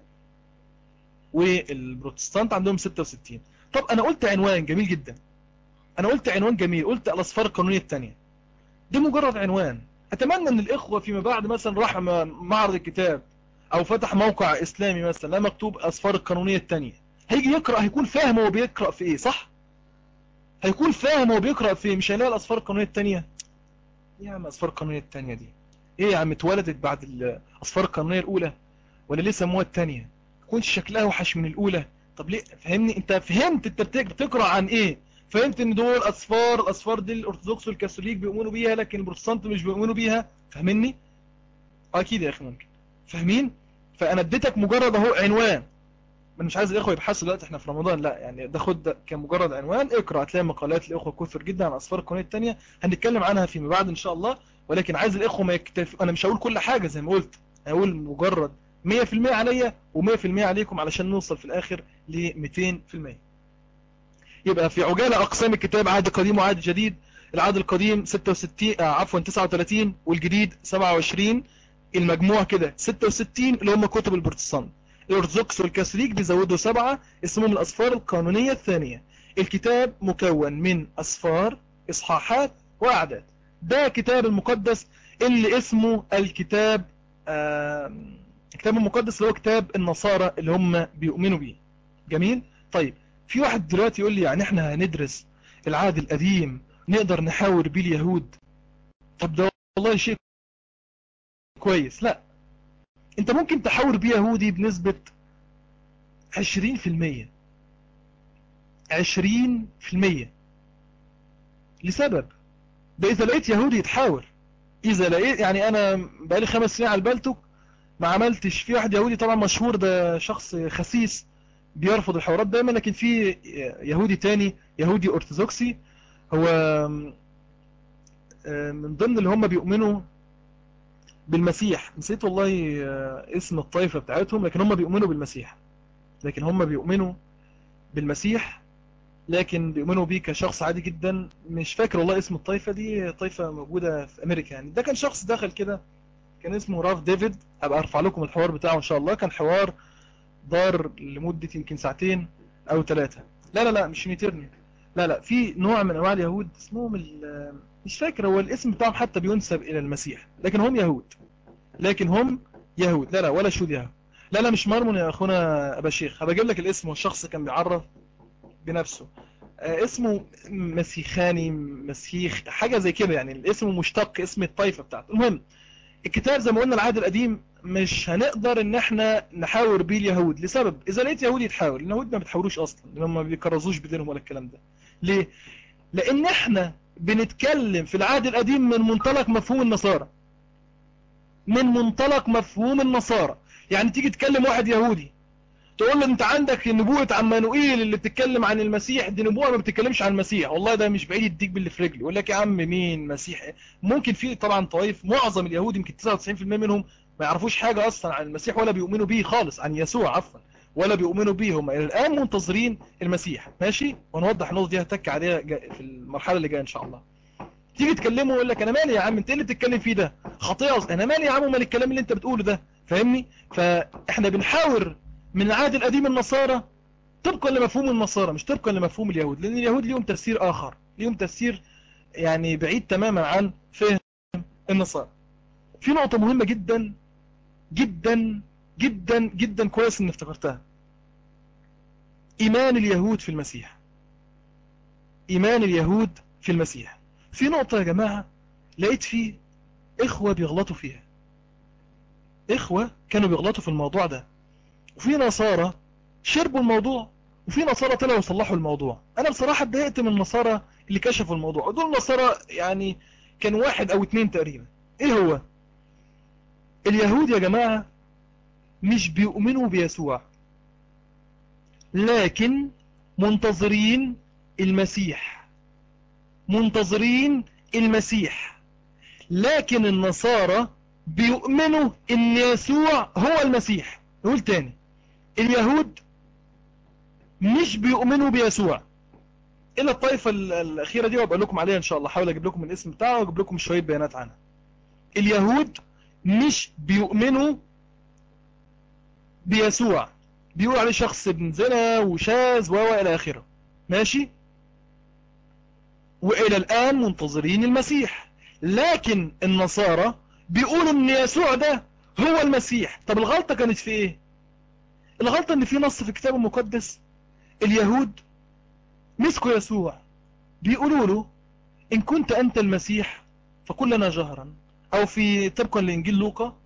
والبروتستانت عندهم 66. طب انا قلت عنوان جميل جدا، انا قلت عنوان جميل، قلت الاصفار القانونيه الثانيه. دي مجرد عنوان. اتمنى ان الاخوة فيما بعد مثلا راح معرض الكتاب او فتح موقع اسلامي مثلا لا مكتوب اصفار القانونية التانية، هيجي يقرأ هيكون فاهم هو بيقرأ في ايه. صح، هيكون فاهم هو بيقرأ في ايه، مش هيلاقي الاصفار القانونية التانية. يا عم الاصفار القانونية التانية دي ايه يا عم؟ اتولدت بعد الاصفار القانونية الاولى ولا ليه سموها التانية؟ يكونش شكلها وحش من الاولى؟ طب ليه؟ فهمني انت، فهمت انت بتقرأ عن ايه؟ فهمت ان دول الاصفار دي الارثوذكس والكاثوليك بيؤمنوا بيها لكن البروتستانت مش بيؤمنوا بيها؟ فهمني؟ اكيد يا اخي ممكن. فاهمين؟ فانا اديتك مجرد اهو عنوان. انا مش عايز الاخوه يبحثوا دلوقتي احنا في رمضان، لا يعني ده خد ده كمجرد عنوان، اقرا هتلاقي مقالات الاخوه كثر جدا عن اصفار القانونيه الثانيه، هنتكلم عنها فيما بعد ان شاء الله. ولكن عايز الاخوه ما يكتف، انا مش هقول كل حاجه زي ما قلت، هقول مجرد 100% عليا و100% عليكم علشان نوصل في الاخر ل 200%. يبقى في عجاله اقسام الكتاب: عهد قديم وعهد جديد. العهد القديم 66 عفوا 39 والجديد 27. المجموع كده 66 اللي هم كتب البروتستانت. الارثوذكس والكاثوليك بيزودوا 7 اسمهم الاصفار القانونيه الثانيه. الكتاب مكون من اصفار، اصحاحات، واعداد. ده كتاب المقدس اللي اسمه الكتاب الكتاب المقدس، اللي هو كتاب النصارى اللي هم بيؤمنوا بيه. جميل. طيب في واحد دلوقتي يقول لي يعني احنا هندرس العهد القديم نقدر نحاور بيه اليهود؟ طب ده والله شيء كويس. لا، انت ممكن تحاور بيه يهودي بنسبة 20%، 20%. لسبب، ده اذا لقيت يهودي يتحاور. اذا لقيت يعني انا بقالي 5 سنين على البلتو ما عملتش في واحد يهودي طبعا مشهور، ده شخص خسيس بيرفض الحوارات دايما، لكن في يهودي تاني يهودي ارثوذكسي، هو من ضمن اللي هم بيؤمنوا بالمسيح. نسيت والله اسم الطائفة بتاعتهم، لكن هم بيؤمنوا بالمسيح، لكن هم بيؤمنوا بالمسيح، لكن بيؤمنوا بيه كشخص عادي جدا. مش فاكر والله اسم الطائفة دي، طائفة موجودة في امريكا يعني. ده كان شخص دخل كده كان اسمه راف ديفيد، ابقى ارفع لكم الحوار بتاعه ان شاء الله. كان حوار دار لمدة يمكن 2 أو 3. لا مش ميترني، لا في نوع من انواع اليهود اسمهم مش فاكر هو الاسم بتاعهم حتى بينسب الى المسيح، لكن هم يهود، لكن هم يهود. لا ولا شو يهود. لا مش مرمون يا اخونا ابا شيخ، هبقى اجيب لك الاسم، والشخص كان بيعرف بنفسه اسمه مسيخاني، مسيخ حاجة زي كده يعني، الاسم مشتق اسم الطائفة بتاعته. المهم الكتاب زي ما قلنا العهد القديم مش هنقدر ان احنا نحاور بيه اليهود، لسبب اذا لقيت يهودي يتحاور. اليهود ما بتحاوروش اصلا، لان ما بيكرزوش بدينهم ولا الكلام ده. ليه؟ لان احنا بنتكلم في العهد القديم من منطلق مفهوم النصارى، من منطلق مفهوم النصارى. يعني تيجي تكلم واحد يهودي تقول له انت عندك نبوءة عمانوئيل اللي بتتكلم عن المسيح، دي نبوءة ما بتتكلمش عن المسيح، والله ده مش بعيد يديك باللي في رجله. يقول لك يا عم مين مسيح؟ ممكن في طبعا طوائف، معظم اليهود يمكن 99% منهم ما يعرفوش حاجة اصلا عن المسيح ولا بيؤمنوا بيه خالص، عن يسوع عفوا، ولا بيؤمنوا بيه. هم الان منتظرين المسيح. ماشي، ونوضح النقطة دي هتك عليها في المرحلة اللي جاية ان شاء الله. تيجي تكلمه يقول لك انا مالي يا عم، انت ايه اللي بتتكلم فيه ده؟ خطيئة اصلا، انا مالي يا عم مال الكلام اللي انت بتقوله ده. فاهمني؟ فاحنا بنحاور من العهد القديم النصارى طبقا لمفهوم النصارى، مش طبقا لمفهوم اليهود، لان اليهود ليهم تفسير اخر، ليهم تفسير يعني بعيد تماما عن فهم النصارى. في نقطة مهمة جدا جدا جدا جدا، كويس ان افتكرتها: ايمان اليهود في المسيح. ايمان اليهود في المسيح. في نقطة يا جماعة لقيت فيه اخوة بيغلطوا فيها، اخوة كانوا بيغلطوا في الموضوع ده. وفي نصارى شربوا الموضوع، وفي نصارى طلعوا يصلحوا الموضوع. انا بصراحة اتضايقت من النصارى اللي كشفوا الموضوع، ودول نصارى يعني كان واحد او اتنين تقريبا. ايه هو؟ اليهود يا جماعة مش بيؤمنوا بيسوع، لكن منتظرين المسيح، منتظرين المسيح. لكن النصارى بيؤمنوا ان يسوع هو المسيح. نقول تاني، اليهود مش بيؤمنوا بيسوع الا الطائفة الاخيرة دي، وابقى لكم عليها ان شاء الله، حاول اجيب لكم الاسم بتاعه واجيب لكم شوية بيانات عنها. اليهود مش بيؤمنوا بيسوع، بيقول عليه شخص ابن زنا وشاذ الى اخره. ماشي، والى الان منتظرين المسيح. لكن النصارى بيقولوا ان يسوع ده هو المسيح. طب الغلطة كانت في ايه؟ الغلطة ان في نص في الكتاب المقدس اليهود مسكوا يسوع بيقولوا له ان كنت انت المسيح فقل لنا جهرا، او في طبقا لانجيل لوقا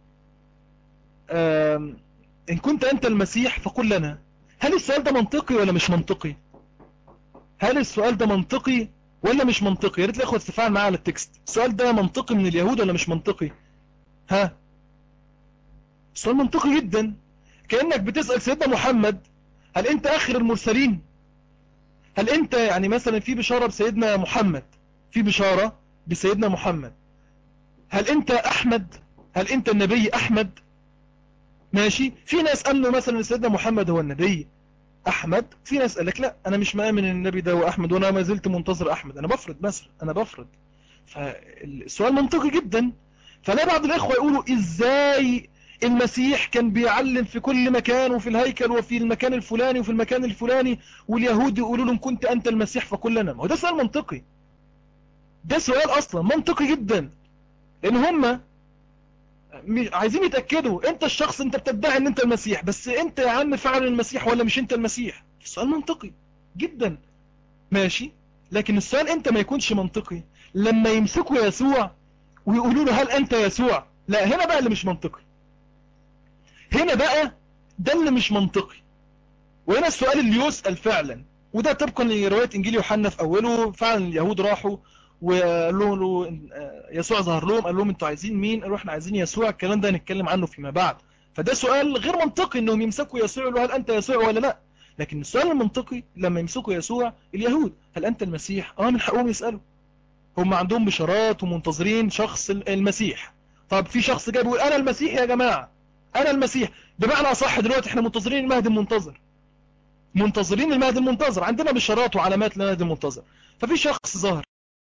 ان كنت انت المسيح فقل لنا. هل السؤال ده منطقي ولا مش منطقي؟ هل السؤال ده منطقي ولا مش منطقي؟ يا ريت الاخوه تتفاعل معايا على التكست. السؤال ده منطقي من اليهود ولا مش منطقي؟ ها، السؤال منطقي جدا. كأنك بتسأل سيدنا محمد هل انت اخر المرسلين؟ هل انت يعني مثلا في بشارة بسيدنا محمد، في بشارة بسيدنا محمد، هل انت احمد؟ هل انت النبي احمد؟ ماشي، في ناس قالوا مثلا سيدنا محمد هو النبي احمد، في ناس قال لك لا انا مش مآمن ان النبي ده هو احمد، وانا ما زلت منتظر احمد. انا بفرض مثلا، انا بفرض. فالسؤال منطقي جدا. فلا بعض الاخوة يقولوا ازاي المسيح كان بيعلم في كل مكان، وفي الهيكل وفي المكان الفلاني وفي المكان الفلاني، واليهود يقولوا له ان كنت انت المسيح فقل لنا. ما هو ده سؤال منطقي، ده سؤال اصلا منطقي جدا. لان هم عايزين يتأكدوا انت الشخص، انت بتدعي ان انت المسيح، بس انت يا عم فعلا المسيح ولا مش انت المسيح؟ السؤال منطقي جدا. ماشي، لكن السؤال انت ما يكونش منطقي لما يمسكوا يسوع ويقولوا له هل انت يسوع. لا، هنا بقى اللي مش منطقي، هنا بقى ده اللي مش منطقي. وهنا السؤال اللي يسأل فعلا، وده طبقا لرواية انجيل يوحنا في اوله. فعلا اليهود راحوا وقالوا له يسوع ظهر لهم، قال لهم انتوا عايزين مين؟ قالوا احنا عايزين يسوع. الكلام ده هنتكلم عنه فيما بعد. فده سؤال غير منطقي انهم يمسكوا يسوع يقولوا هل انت يسوع ولا لا. لكن السؤال المنطقي لما يمسكوا يسوع اليهود هل انت المسيح، من حقهم يسألوا. هم عندهم بشارات ومنتظرين شخص المسيح. طب في شخص جاي بيقول انا المسيح يا جماعة، انا المسيح. بمعنى اصح دلوقتي احنا منتظرين المهدي المنتظر، منتظرين المهدي المنتظر، عندنا بشارات وعلامات للمهدي المنتظر. ففي شخص ظهر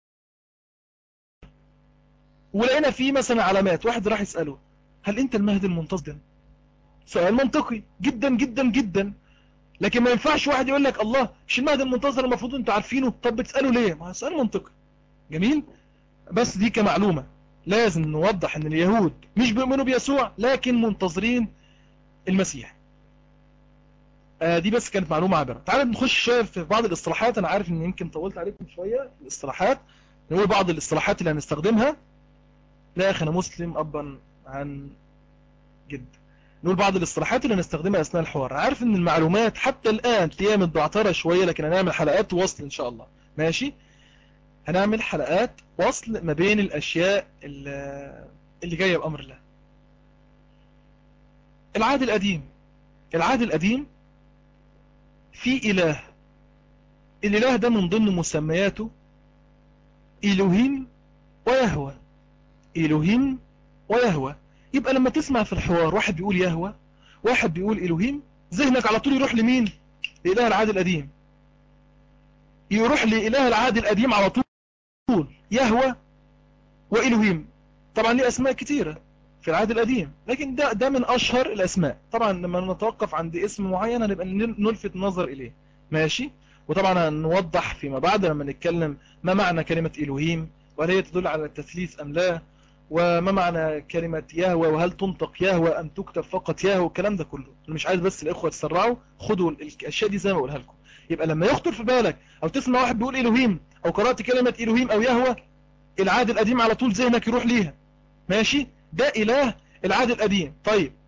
ولقينا فيه مثلا علامات، واحد راح يسأله هل انت المهدي المنتظر؟ سؤال منطقي جدا جدا جدا. لكن ما ينفعش واحد يقول لك الله مش المهدي المنتظر المفروض انتوا عارفينه، طب بتسأله ليه؟ ما هو سؤال منطقي. جميل. بس دي كمعلومة لازم نوضح ان اليهود مش بيؤمنوا بيسوع لكن منتظرين المسيح. دي بس كانت معلومة عابرة. تعالوا نخش شوية في بعض الاصطلاحات. انا عارف ان يمكن طولت عليكم شوية في الاصطلاحات. نقول بعض الاصطلاحات اللي هنستخدمها. لا يا اخي انا مسلم ابا عن جد. نقول بعض الاصطلاحات اللي هنستخدمها اثناء الحوار. عارف ان المعلومات حتى الان تلاقيها متبعترة شوية، لكن هنعمل حلقات وصل ان شاء الله. ماشي، هنعمل حلقات وصل ما بين الاشياء اللي جاية بامر الله. العهد القديم، العهد القديم في اله، الاله ده من ضمن مسمياته إلهيم ويهوى، إلهيم ويهوى. يبقى لما تسمع في الحوار واحد بيقول يهوى واحد بيقول إلهيم، ذهنك على طول يروح لمين؟ لإله العهد القديم، يروح لإله العهد القديم على طول، يهوى وإلهيم. طبعا ليه أسماء كتيرة في العهد القديم، لكن ده من أشهر الأسماء. طبعا لما نتوقف عند اسم معين هنبقى نلفت نظر إليه. ماشي، وطبعا هنوضح فيما بعد لما نتكلم ما معنى كلمة إلهيم، وهل هي تدل على التثليث أم لا، وما معنى كلمة يهوى، وهل تنطق يهوى أم تكتب فقط يهوى. الكلام ده كله أنا مش عايز بس الإخوة تسرعوا، خدوا الأشياء دي زي ما أقولها لكم. يبقى لما يخطر في بالك أو تسمع واحد بيقول إلهيم أو قرأت كلمة إلهيم أو يهوى، العهد القديم على طول ذهنك يروح ليها. ماشي، ده إله العهد القديم. طيب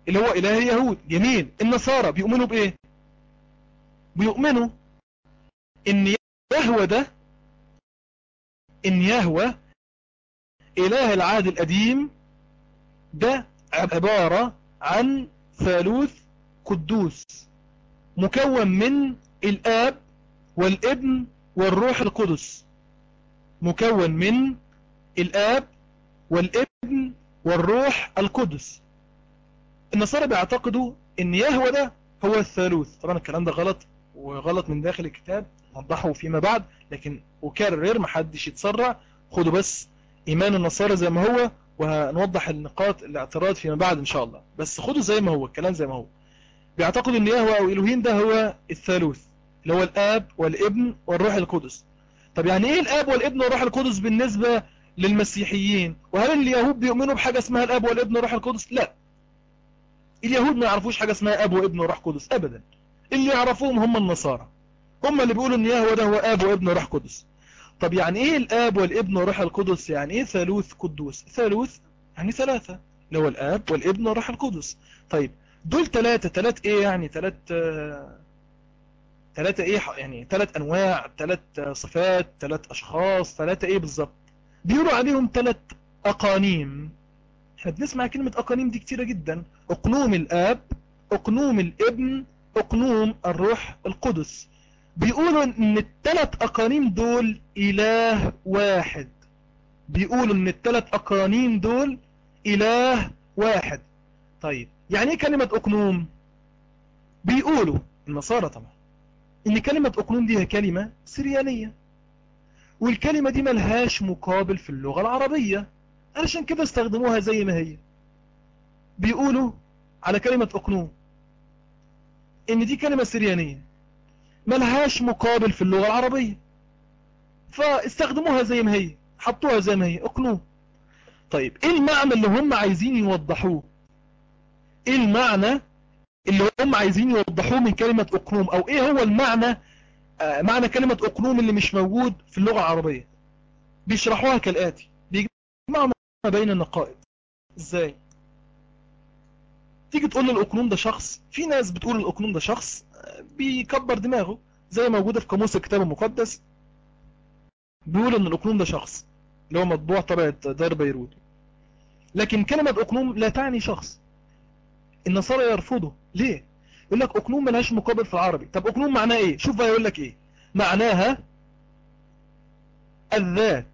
اللي هو إله اليهود. جميل. النصارى بيؤمنوا بإيه؟ بيؤمنوا إن يهوه ده، إن يهوه إله العهد القديم ده عبارة عن ثالوث قدوس مكون من الآب والابن والروح القدس، مكون من الآب والابن والروح القدس. النصارى بيعتقدوا ان يهوه ده هو الثالوث. طبعا الكلام ده غلط، وغلط من داخل الكتاب، نوضحه فيما بعد، لكن وكرر محدش يتسرع، خدوا بس ايمان النصارى زي ما هو، وهنوضح النقاط الاعتراض فيما بعد ان شاء الله. بس خدوا زي ما هو الكلام زي ما هو. بيعتقدوا ان يهوه او الوهيم ده هو الثالوث، اللي هو الاب والابن والروح القدس. طب يعني ايه الاب والابن والروح القدس بالنسبة للمسيحيين؟ وهل اليهود بيؤمنوا بحاجة اسمها الاب والابن والروح القدس؟ لا، اليهود ما يعرفوش حاجة اسمها اب وابن وروح قدس ابدا. اللي يعرفوهم هم النصارى، هم اللي بيقولوا ان يهوه ده هو اب وابن وروح قدس. طب يعني ايه الاب والابن وروح القدس؟ يعني ايه ثالوث قدوس؟ ثالوث يعني ثلاثة، اللي هو الاب والابن والروح القدس. طيب دول ثلاثة ايه يعني؟ ثلاثة ايه يعني؟ ثلاث انواع، ثلاث صفات، ثلاث اشخاص، ثلاثة ايه بالظبط؟ بيقولوا عليهم ثلاث اقانيم. احنا بنسمع كلمة اقانيم دي كتيرة جدا: اقنوم الاب، اقنوم الابن، اقنوم الروح القدس. بيقولوا ان الثلاث اقانيم دول اله واحد. بيقولوا ان الثلاث اقانيم دول اله واحد. طيب يعني ايه كلمة اقنوم؟ بيقولوا النصارى طبعا ان كلمة اقنوم دي هي كلمة سريانية، والكلمة دي ملهاش مقابل في اللغة العربية، علشان كده استخدموها زي ما هي. بيقولوا على كلمة اقنوم ان دي كلمة سريانية ملهاش مقابل في اللغة العربية، فاستخدموها زي ما هي، حطوها زي ما هي اقنوم. طيب ايه المعنى اللي هم عايزين يوضحوه؟ ايه المعنى اللي هم عايزين يوضحوه من كلمة اقنوم؟ او ايه هو المعنى، معنى كلمة اقنوم اللي مش موجود في اللغة العربية؟ بيشرحوها كالآتي، بيجمعوا ما بين النقائض. ازاي؟ تيجي تقول الاقنوم ده شخص، في ناس بتقول الاقنوم ده شخص بيكبر دماغه، زي موجودة في قاموس الكتاب المقدس، بيقول ان الاقنوم ده شخص اللي هو مطبوع طبعة دار بيروت. لكن كلمة اقنوم لا تعني شخص. النصارى يرفضوا. ليه؟ يقول لك اقنوم ملهاش مقابل في العربي. طب اقنوم معناه ايه؟ شوف بقى يقول لك ايه معناها: الذات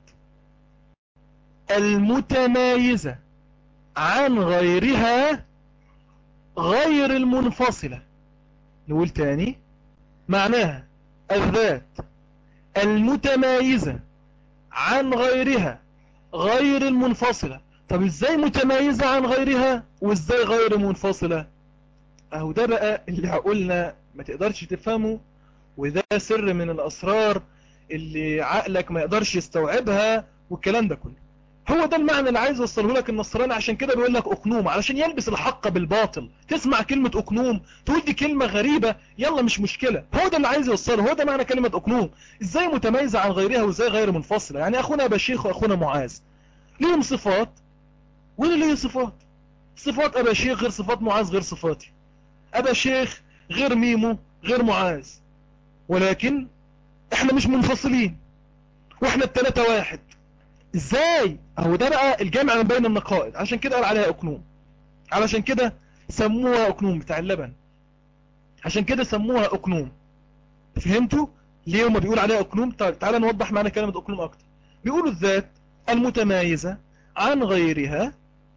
المتمايزة عن غيرها غير المنفصلة. نقول تاني: معناها الذات المتمايزة عن غيرها غير المنفصلة. طب ازاي متمايزة عن غيرها وازاي غير منفصلة؟ اهو ده بقى اللي عقولنا ما تقدرش تفهمه، وده سر من الاسرار اللي عقلك ما يقدرش يستوعبها، والكلام ده كله. هو ده المعنى اللي عايز يوصله لك النصراني، عشان كده بيقول لك اقنوم، علشان يلبس الحق بالباطل. تسمع كلمة اقنوم تقول دي كلمة غريبة، يلا مش مشكلة. هو ده اللي عايز يوصله، هو ده معنى كلمة اقنوم. ازاي متميزة عن غيرها وازاي غير منفصلة؟ يعني اخونا ابا شيخ واخونا معاذ ليهم صفات وانا ليه صفات. صفات ابا شيخ غير صفات معاذ غير صفاتي، ابا شيخ غير ميمو غير معاذ، ولكن احنا مش منفصلين، واحنا التلاتة واحد. ازاي؟ اهو ده بقى الجمع من بين النقائض، عشان كده قال عليها اقنوم، علشان كده سموها اقنوم بتاع اللبن، عشان كده سموها اقنوم. فهمتوا ليه هما بيقول عليها اقنوم؟ طيب تعالى نوضح معنى كلمة اقنوم اكتر. بيقولوا الذات المتمايزة عن غيرها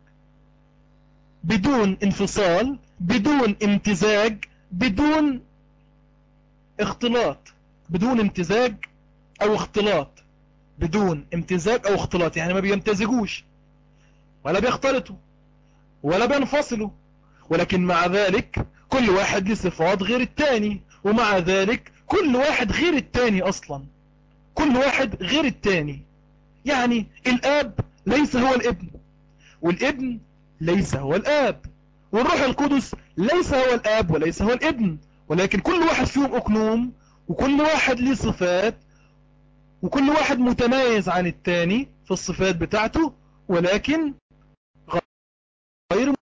بدون انفصال، بدون امتزاج، بدون اختلاط. بدون امتزاج او اختلاط، بدون امتزاج او اختلاط، يعني ما بيمتزجوش ولا بيختلطوا ولا بينفصلوا، ولكن مع ذلك كل واحد له صفات غير التاني، ومع ذلك كل واحد غير التاني اصلا، كل واحد غير التاني. يعني الاب ليس هو الابن، والابن ليس هو الاب، والروح القدس ليس هو الاب وليس هو الابن، ولكن كل واحد فيهم اقنوم، وكل واحد له صفات، وكل واحد متميز عن التاني في الصفات بتاعته، ولكن غير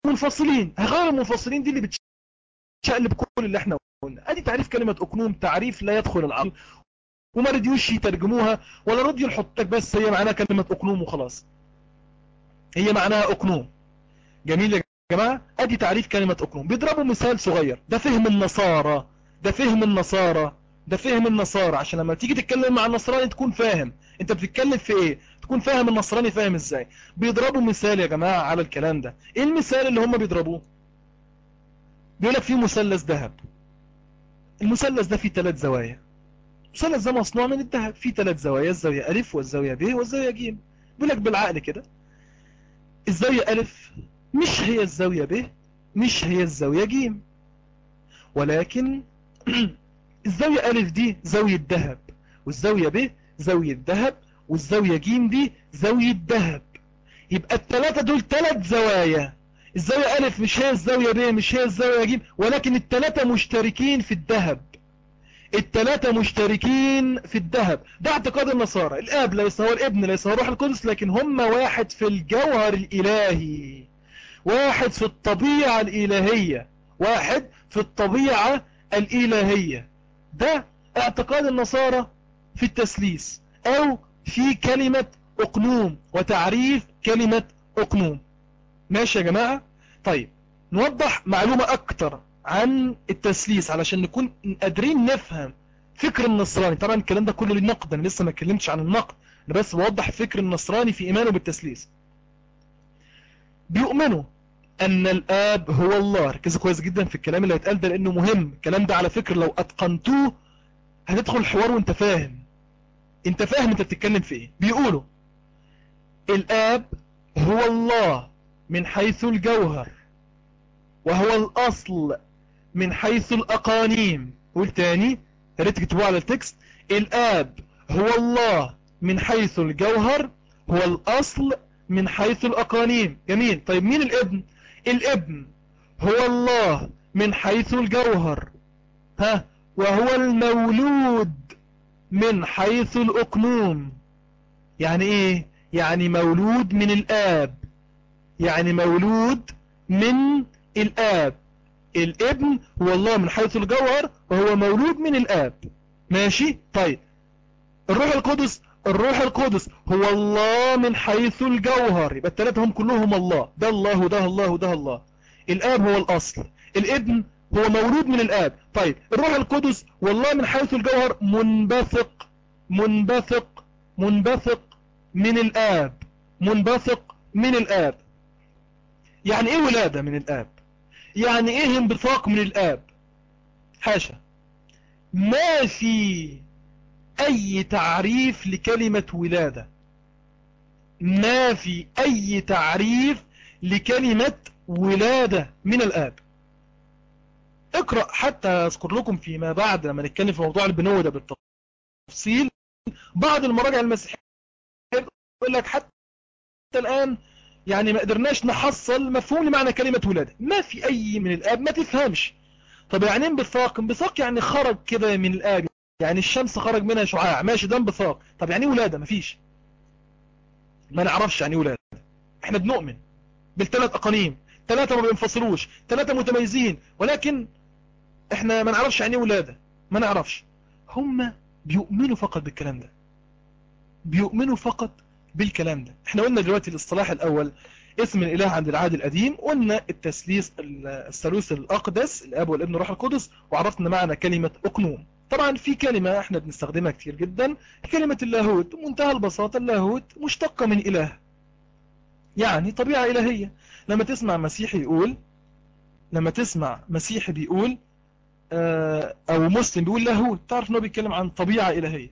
منفصلين. غير المنفصلين دي اللي بتشقلب كل اللي احنا قلنا. ادي تعريف كلمة اقنوم، تعريف لا يدخل العقل، وما رضيوش يترجموها ولا رضيوا يحطك، بس هي معناها كلمة اقنوم وخلاص، هي معناها اقنوم. جميل يا جماعة. ادي تعريف كلمة اقنوم. بيضربوا مثال صغير، ده فهم النصارى، ده فهم النصارى، ده فهم النصارى، عشان لما تيجي تتكلم مع النصراني تكون فاهم انت بتتكلم في ايه، تكون فاهم النصراني فاهم ازاي. بيضربوا مثال يا جماعة على الكلام ده. ايه المثال اللي هم بيضربوه؟ بيقولك فيه مثلث ذهب، المثلث ده فيه 3 زوايا، المثلث ده مصنوع من الذهب، فيه 3 زوايا، الزاوية أ والزاوية ب والزاوية ج. بيقولك بالعقل كده الزاوية أ مش هي الزاوية ب، مش هي الزاوية ج، ولكن الزاوية أ دي زاوية ذهب، والزاوية ب زاوية ذهب، والزاوية ج دي زاوية ذهب. يبقى ال3 دول 3 زوايا. الزاوية أ مش هي الزاوية ب، مش هي الزاوية ج، ولكن ال3 مشتركين في الذهب. ال3 مشتركين في الذهب. ده اعتقاد النصارى. الاب ليس هو الابن، ليس هو الروح القدس، لكن هم واحد في الجوهر الالهي، واحد في الطبيعة الالهية، واحد في الطبيعة الالهية. ده اعتقاد النصارى في التثليث، او في كلمة اقنوم وتعريف كلمة اقنوم. ماشي يا جماعة. طيب نوضح معلومة اكتر عن التثليث علشان نكون قادرين نفهم فكر النصراني. طبعا الكلام ده كله للنقد، انا لسه ما اتكلمتش عن النقد، انا بس بوضح فكر النصراني في ايمانه بالتثليث. بيؤمنوا ان الاب هو الله. ركزوا كويس جدا في الكلام اللي هيتقال ده لانه مهم. الكلام ده على فكرة لو اتقنتوه هتدخل الحوار وانت فاهم، انت فاهم انت بتتكلم في ايه. بيقولوا الاب هو الله من حيث الجوهر، وهو الاصل من حيث الاقانيم. قول تاني، يا ريت تكتبوه على التكست. الاب هو الله من حيث الجوهر، هو الاصل من حيث الاقانيم. جميل. طيب مين الابن؟ الابن هو الله من حيث الجوهر، وهو المولود من حيث الاقنوم. يعني ايه؟ يعني مولود من الاب، يعني مولود من الاب. الابن هو الله من حيث الجوهر، وهو مولود من الاب. ماشي. طيب الروح القدس، الروح القدس هو الله من حيث الجوهر. يبقى الثلاثة هم كلهم الله، ده الله وده الله وده الله. الاب هو الاصل، الابن هو مولود من الاب. طيب الروح القدس والله من حيث الجوهر منبثق، منبثق، منبثق من الاب، منبثق من الاب. يعني ايه ولادة من الاب؟ يعني ايه انبثاق من الاب؟ حاشا، ما في اي تعريف لكلمة ولادة، ما في اي تعريف لكلمة ولادة من الاب. اقرأ حتى اذكر لكم فيما بعد لما نتكلم في موضوع البنوة ده بالتفصيل بعض المراجع المسيحية يقول لك حتى الان يعني ما قدرناش نحصل مفهوم لمعنى كلمة ولادة. ما في اي من الاب، ما تفهمش. طب يعني انبثاق؟ انبثاق يعني خرج كده من الاب، يعني الشمس خرج منها شعاع، ماشي ده انبثاق. طب يعني ايه ولادة؟ مفيش، ما نعرفش يعني ايه ولادة. احنا بنؤمن بالثلاث اقانيم، 3 ما بينفصلوش، 3 متميزين، ولكن احنا ما نعرفش يعني ايه ولادة، ما نعرفش. هم بيؤمنوا فقط بالكلام ده، بيؤمنوا فقط بالكلام ده. احنا قلنا دلوقتي الاصطلاح الاول اسم الاله عند العهد القديم، قلنا التثليث الثالوث الاقدس الاب والابن والروح القدس، وعرفنا معنى كلمة اقنوم. طبعا في كلمة احنا بنستخدمها كتير جدا، كلمة اللاهوت. منتهى البساطة اللاهوت مشتقة من اله، يعني طبيعة الهية. لما تسمع مسيحي يقول، لما تسمع مسيحي بيقول او مسلم بيقول لاهوت، تعرف انه بيتكلم عن طبيعة الهية.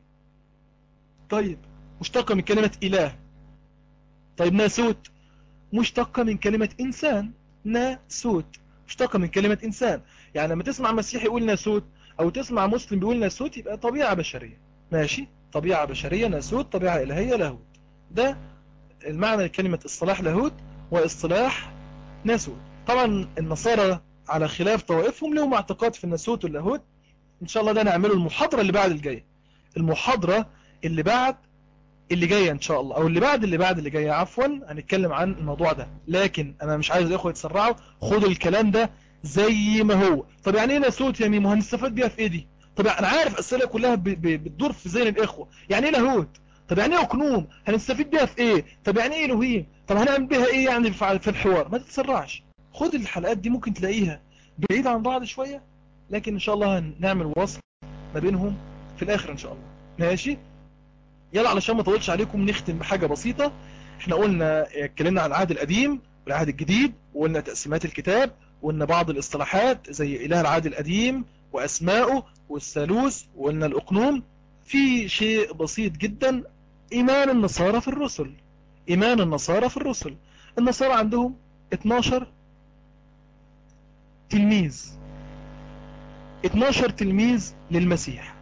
طيب مشتقة من كلمة اله. طيب ناسوت مشتقة من كلمة إنسان، ناسوت مشتقة من كلمة إنسان. يعني لما تسمع مسيحي يقول ناسوت أو تسمع مسلم بيقول ناسوت يبقى طبيعة بشرية. ماشي، طبيعة بشرية ناسوت، طبيعة إلهية لاهوت. ده المعنى لكلمة اصطلاح لاهوت واصطلاح ناسوت. طبعا النصارى على خلاف طوائفهم لهم اعتقاد في الناسوت واللاهوت. إن شاء الله ده نعمله المحاضرة اللي بعد الجاية، المحاضرة اللي بعد اللي جاية ان شاء الله، او اللي جاية عفوا، هنتكلم عن الموضوع ده. لكن انا مش عايز الاخوة يتسرعوا، خدوا الكلام ده زي ما هو. طب يعني ايه لاهوت يا ميمو؟ هنستفاد بيها في ايه دي؟ طب انا عارف اسئله كلها بتدور في ذهن الاخوة. يعني ايه لاهوت؟ طب يعني ايه اقنوم؟ هنستفيد بيها في ايه؟ طب يعني ايه الوهيم؟ طب هنعمل بيها ايه يعني في الحوار؟ ما تتسرعش، خد الحلقات دي، ممكن تلاقيها بعيد عن بعض شوية، لكن ان شاء الله هنعمل وصل ما بينهم في الاخر ان شاء الله. ماشي، يلا علشان ما اطولش عليكم نختم بحاجة بسيطة. احنا اتكلمنا عن العهد القديم والعهد الجديد، وقلنا تقسيمات الكتاب، وقلنا بعض الاصطلاحات زي اله العهد القديم واسماؤه والثالوث، وقلنا الاقنوم. في شيء بسيط جدا، ايمان النصارى في الرسل. ايمان النصارى في الرسل، النصارى عندهم 12 تلميذ، 12 تلميذ للمسيح،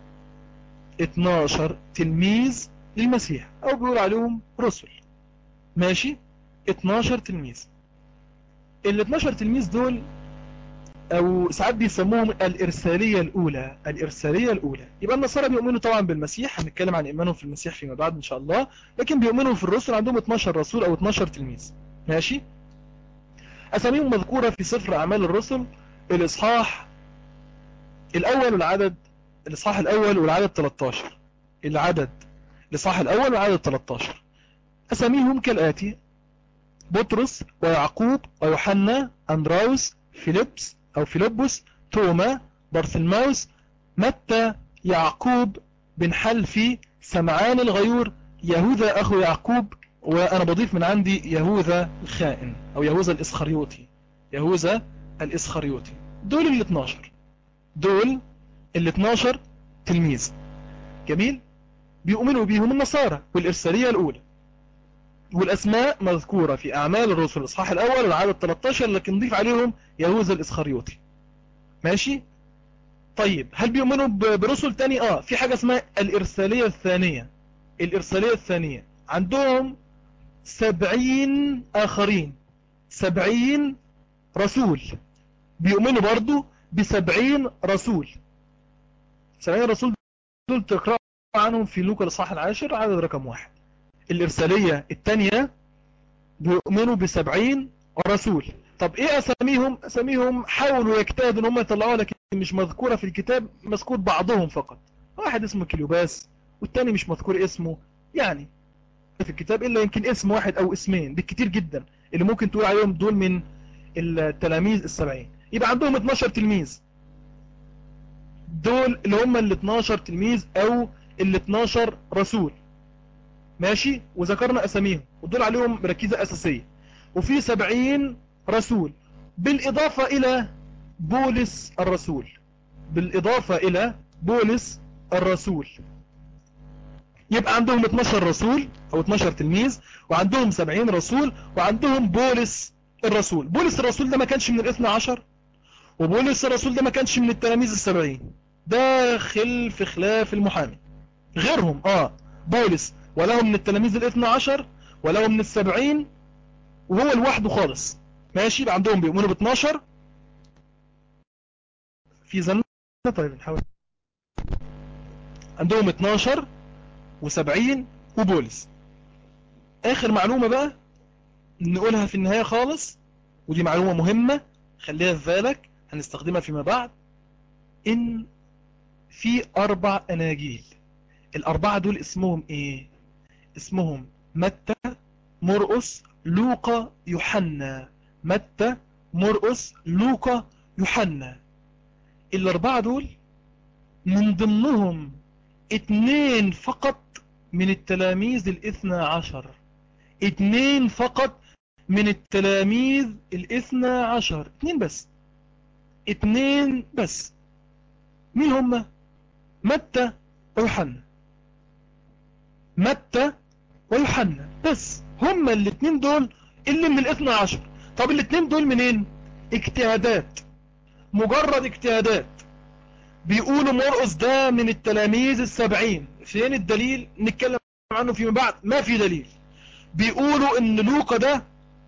12 تلميذ للمسيح، او بيقول عليهم رسل. ماشي، 12 تلميذ. ال 12 تلميذ دول، او ساعات بيسموهم الارسالية الاولى. الارسالية الاولى، يبقى النصارى بيؤمنوا طبعا بالمسيح، هنتكلم عن ايمانهم في المسيح فيما بعد ان شاء الله، لكن بيؤمنوا في الرسل، عندهم 12 رسول او 12 تلميذ. ماشي، اساميهم مذكورة في سفر اعمال الرسل، الاصحاح الاول والعدد، الاصحاح الاول والعدد 13. الاصحاح الاول والعدد 13. اساميهم كالاتي: بطرس ويعقوب ويوحنا، أندراوس، فيليبس أو فيلبس، توما، بارثلماوس، متى، يعقوب بن حلفي، سمعان الغيور، يهوذا أخو يعقوب، وأنا بضيف من عندي يهوذا الخائن أو يهوذا الإسخريوطي. يهوذا الإسخريوطي. دول ال 12، دول ال 12 تلميذ. جميل، بيؤمنوا بيهم النصارى والإرسالية الأولى، والأسماء مذكورة في أعمال الرسل الإصحاح الأول والعدد 13، لكن نضيف عليهم يهوذا الإسخريوطي. ماشي، طيب هل بيؤمنوا برسل تاني؟ في حاجة اسمها الإرسالية الثانية. الإرسالية الثانية عندهم 70 آخرين، 70 رسول، بيؤمنوا برضو ب70 رسول. 70 رسول دول تقرأ عنهم في لوكا الإصحاح العاشر عدد رقم 1. الإرسالية الثانية بيؤمنوا ب70 رسول. طب ايه اساميهم؟ اساميهم حاولوا يجتهدوا ان هم يطلعوها، لكن مش مذكورة في الكتاب، مذكور بعضهم فقط. واحد اسمه كيلوباس، والتاني مش مذكور اسمه، يعني في الكتاب الا يمكن اسم واحد او اسمين بالكتير جدا اللي ممكن تقول عليهم دول من التلاميذ ال70. يبقى عندهم 12 تلميذ، دول اللي هم ال 12 تلميذ او ال 12 رسول. ماشي، وذكرنا اساميهم ودول عليهم ركيزة اساسية. وفي 70 رسول بالاضافة الى بولس الرسول، بالاضافة الى بولس الرسول. يبقى عندهم 12 رسول او 12 تلميذ، وعندهم 70 رسول، وعندهم بولس الرسول. بولس الرسول ده ما كانش من الاثنى عشر، وبولس الرسول ده ما كانش من التلاميذ ال70، داخل في خلاف المحامي. غيرهم بولس وله من التلاميذ الاثنى عشر، وله من ال70، وهو لوحده خالص. ماشي، يبقى عندهم بيؤمنوا ب 12 في زمن. طيب نحاول، عندهم 12 و70 وبولس. اخر معلومة بقى نقولها في النهاية خالص، ودي معلومة مهمة خليها في بالك، هنستخدمها فيما بعد. ان في 4 اناجيل، الاربعة دول اسمهم ايه؟ اسمهم متى، مرقس، لوقا، يوحنا. متى، مرقس، لوقا، يوحنا. الاربعة دول من ضمنهم 2 فقط من التلاميذ الاثنى عشر، 2 فقط من التلاميذ الاثنى عشر، 2 بس، 2 بس. مين هم؟ متى ويوحنا. متى ويوحنا بس، هم الاثنين دول اللي من الاثنى عشر. طب الاثنين دول منين؟ اجتهادات، مجرد اجتهادات. بيقولوا مرقس ده من التلاميذ ال70، فين الدليل؟ نتكلم عنه فيما بعد، ما في دليل. بيقولوا ان لوقا ده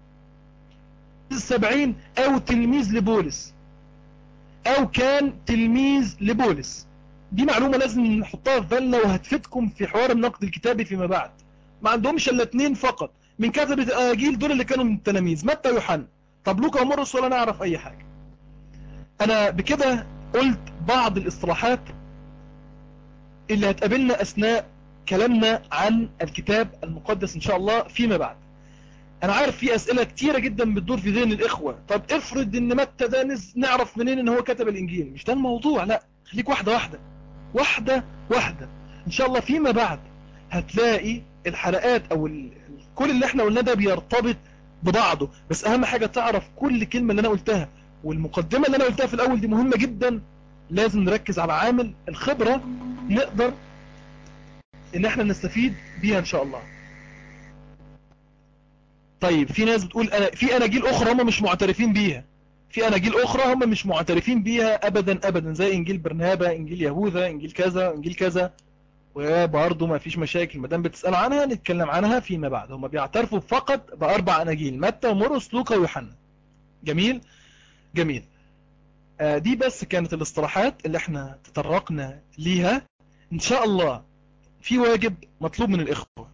ال70 او تلميذ لبولس، او كان تلميذ لبولس. دي معلومة لازم نحطها في بالنا وهتفيدكم في حوار النقد الكتابي فيما بعد. ما عندهمش الا 2 فقط من كتبة الاناجيل، دول اللي كانوا من التلاميذ، متى ويوحنا. طب لوقا ومرقس ولا نعرف اي حاجة. انا بكده قلت بعض الاصطلاحات اللي هتقابلنا اثناء كلامنا عن الكتاب المقدس ان شاء الله فيما بعد. انا عارف في اسئلة كتيرة جدا بتدور في ذهن الاخوة، طب افرض ان متى ده نعرف منين ان هو كتب الانجيل؟ مش ده الموضوع، لا، خليك واحدة واحدة واحدة واحدة. ان شاء الله فيما بعد هتلاقي الحلقات او كل اللي احنا قلناه ده بيرتبط ببعضه، بس اهم حاجة تعرف كل كلمة اللي انا قلتها، والمقدمة اللي انا قلتها في الاول دي مهمة جدا. لازم نركز على عامل الخبرة، نقدر ان احنا نستفيد بيها ان شاء الله. طيب في ناس بتقول في اناجيل اخرى هم مش معترفين بيها، في اناجيل اخرى هم مش معترفين بيها ابدا ابدا، زي انجيل برنابا، انجيل يهوذا، انجيل كذا، انجيل كذا. وبرضه ما فيش مشاكل، ما دام بتسالوا عنها نتكلم عنها فيما بعد. هم بيعترفوا فقط باربع اناجيل: متى ومرقس لوقا ويوحنا. جميل جميل. دي بس كانت الاصطلاحات اللي احنا تطرقنا ليها. ان شاء الله في واجب مطلوب من الاخوه،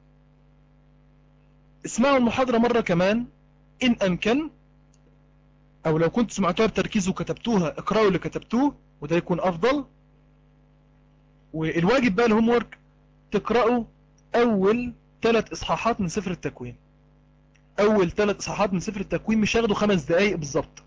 اسمعوا المحاضرة مرة كمان إن أمكن، أو لو كنت سمعتوها بتركيز وكتبتوها اقرأوا اللي كتبتوه وده يكون أفضل. والواجب بقى الهوم ورك تقرأوا أول 3 إصحاحات من سفر التكوين. أول 3 إصحاحات من سفر التكوين مش هياخدوا 5 دقايق بالظبط،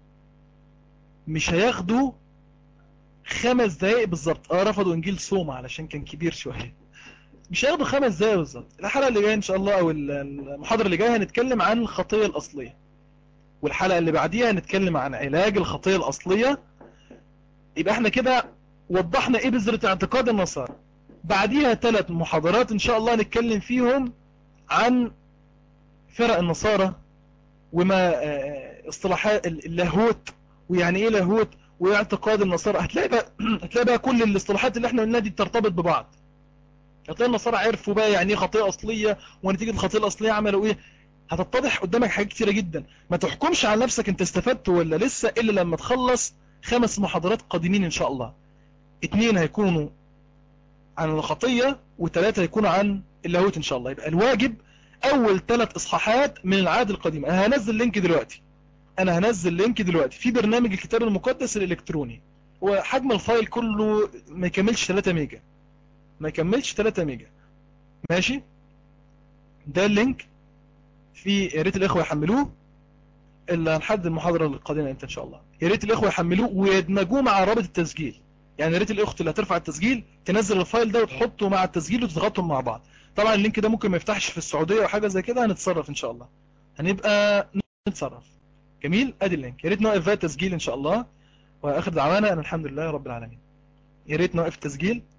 مش هياخدوا 5 دقايق بالظبط. رفضوا إنجيل صوم علشان كان كبير شوية. مش هياخدوا 5 دقايق بالظبط. الحلقة اللي جاية إن شاء الله أو المحاضرة اللي جاية هنتكلم عن الخطية الأصلية، والحلقة اللي بعديها هنتكلم عن علاج الخطية الأصلية. يبقى احنا كده وضحنا ايه بذرة اعتقاد النصارى. بعديها 3 محاضرات ان شاء الله نتكلم فيهم عن فرق النصارى، وما اصطلاحات اللاهوت، ويعني ايه لاهوت، واعتقاد النصارى. هتلاقي بقى كل الاصطلاحات اللي احنا قلناها دي بترتبط ببعض. هتلاقي النصارى عرفوا بقى يعني ايه خطيئة اصلية، ونتيجة الخطيئة الاصلية عملوا ايه. هتتضح قدامك حاجات كتيرة جدا. ما تحكمش على نفسك انت استفدت ولا لسه الا لما تخلص 5 محاضرات قادمين ان شاء الله. 2 هيكونوا عن الخطية، و3 هيكونوا عن اللاهوت ان شاء الله. يبقى الواجب اول 3 اصحاحات من العهد القديم. انا هنزل لينك دلوقتي، في برنامج الكتاب المقدس الالكتروني، وحجم الفايل كله ما يكملش 3 ميجا، ماشي. ده اللينك، يا ريت الاخوه يحملوه، الا هنحدد المحاضره القادمه امتى ان شاء الله. يا ريت الاخوه يحملوه ويدمجوه مع رابط التسجيل. يعني يا ريت الاخت اللي هترفع التسجيل تنزل الفايل ده وتحطه مع التسجيل وتضغطهم مع بعض. طبعا اللينك ده ممكن ما يفتحش في السعوديه او حاجه زي كده، هنتصرف ان شاء الله، هنبقى نتصرف. جميل. ادي اللينك، يا ريت نوقف بقى التسجيل ان شاء الله. واخر دعوانا ان الحمد لله رب العالمين. يا ريت نوقف التسجيل.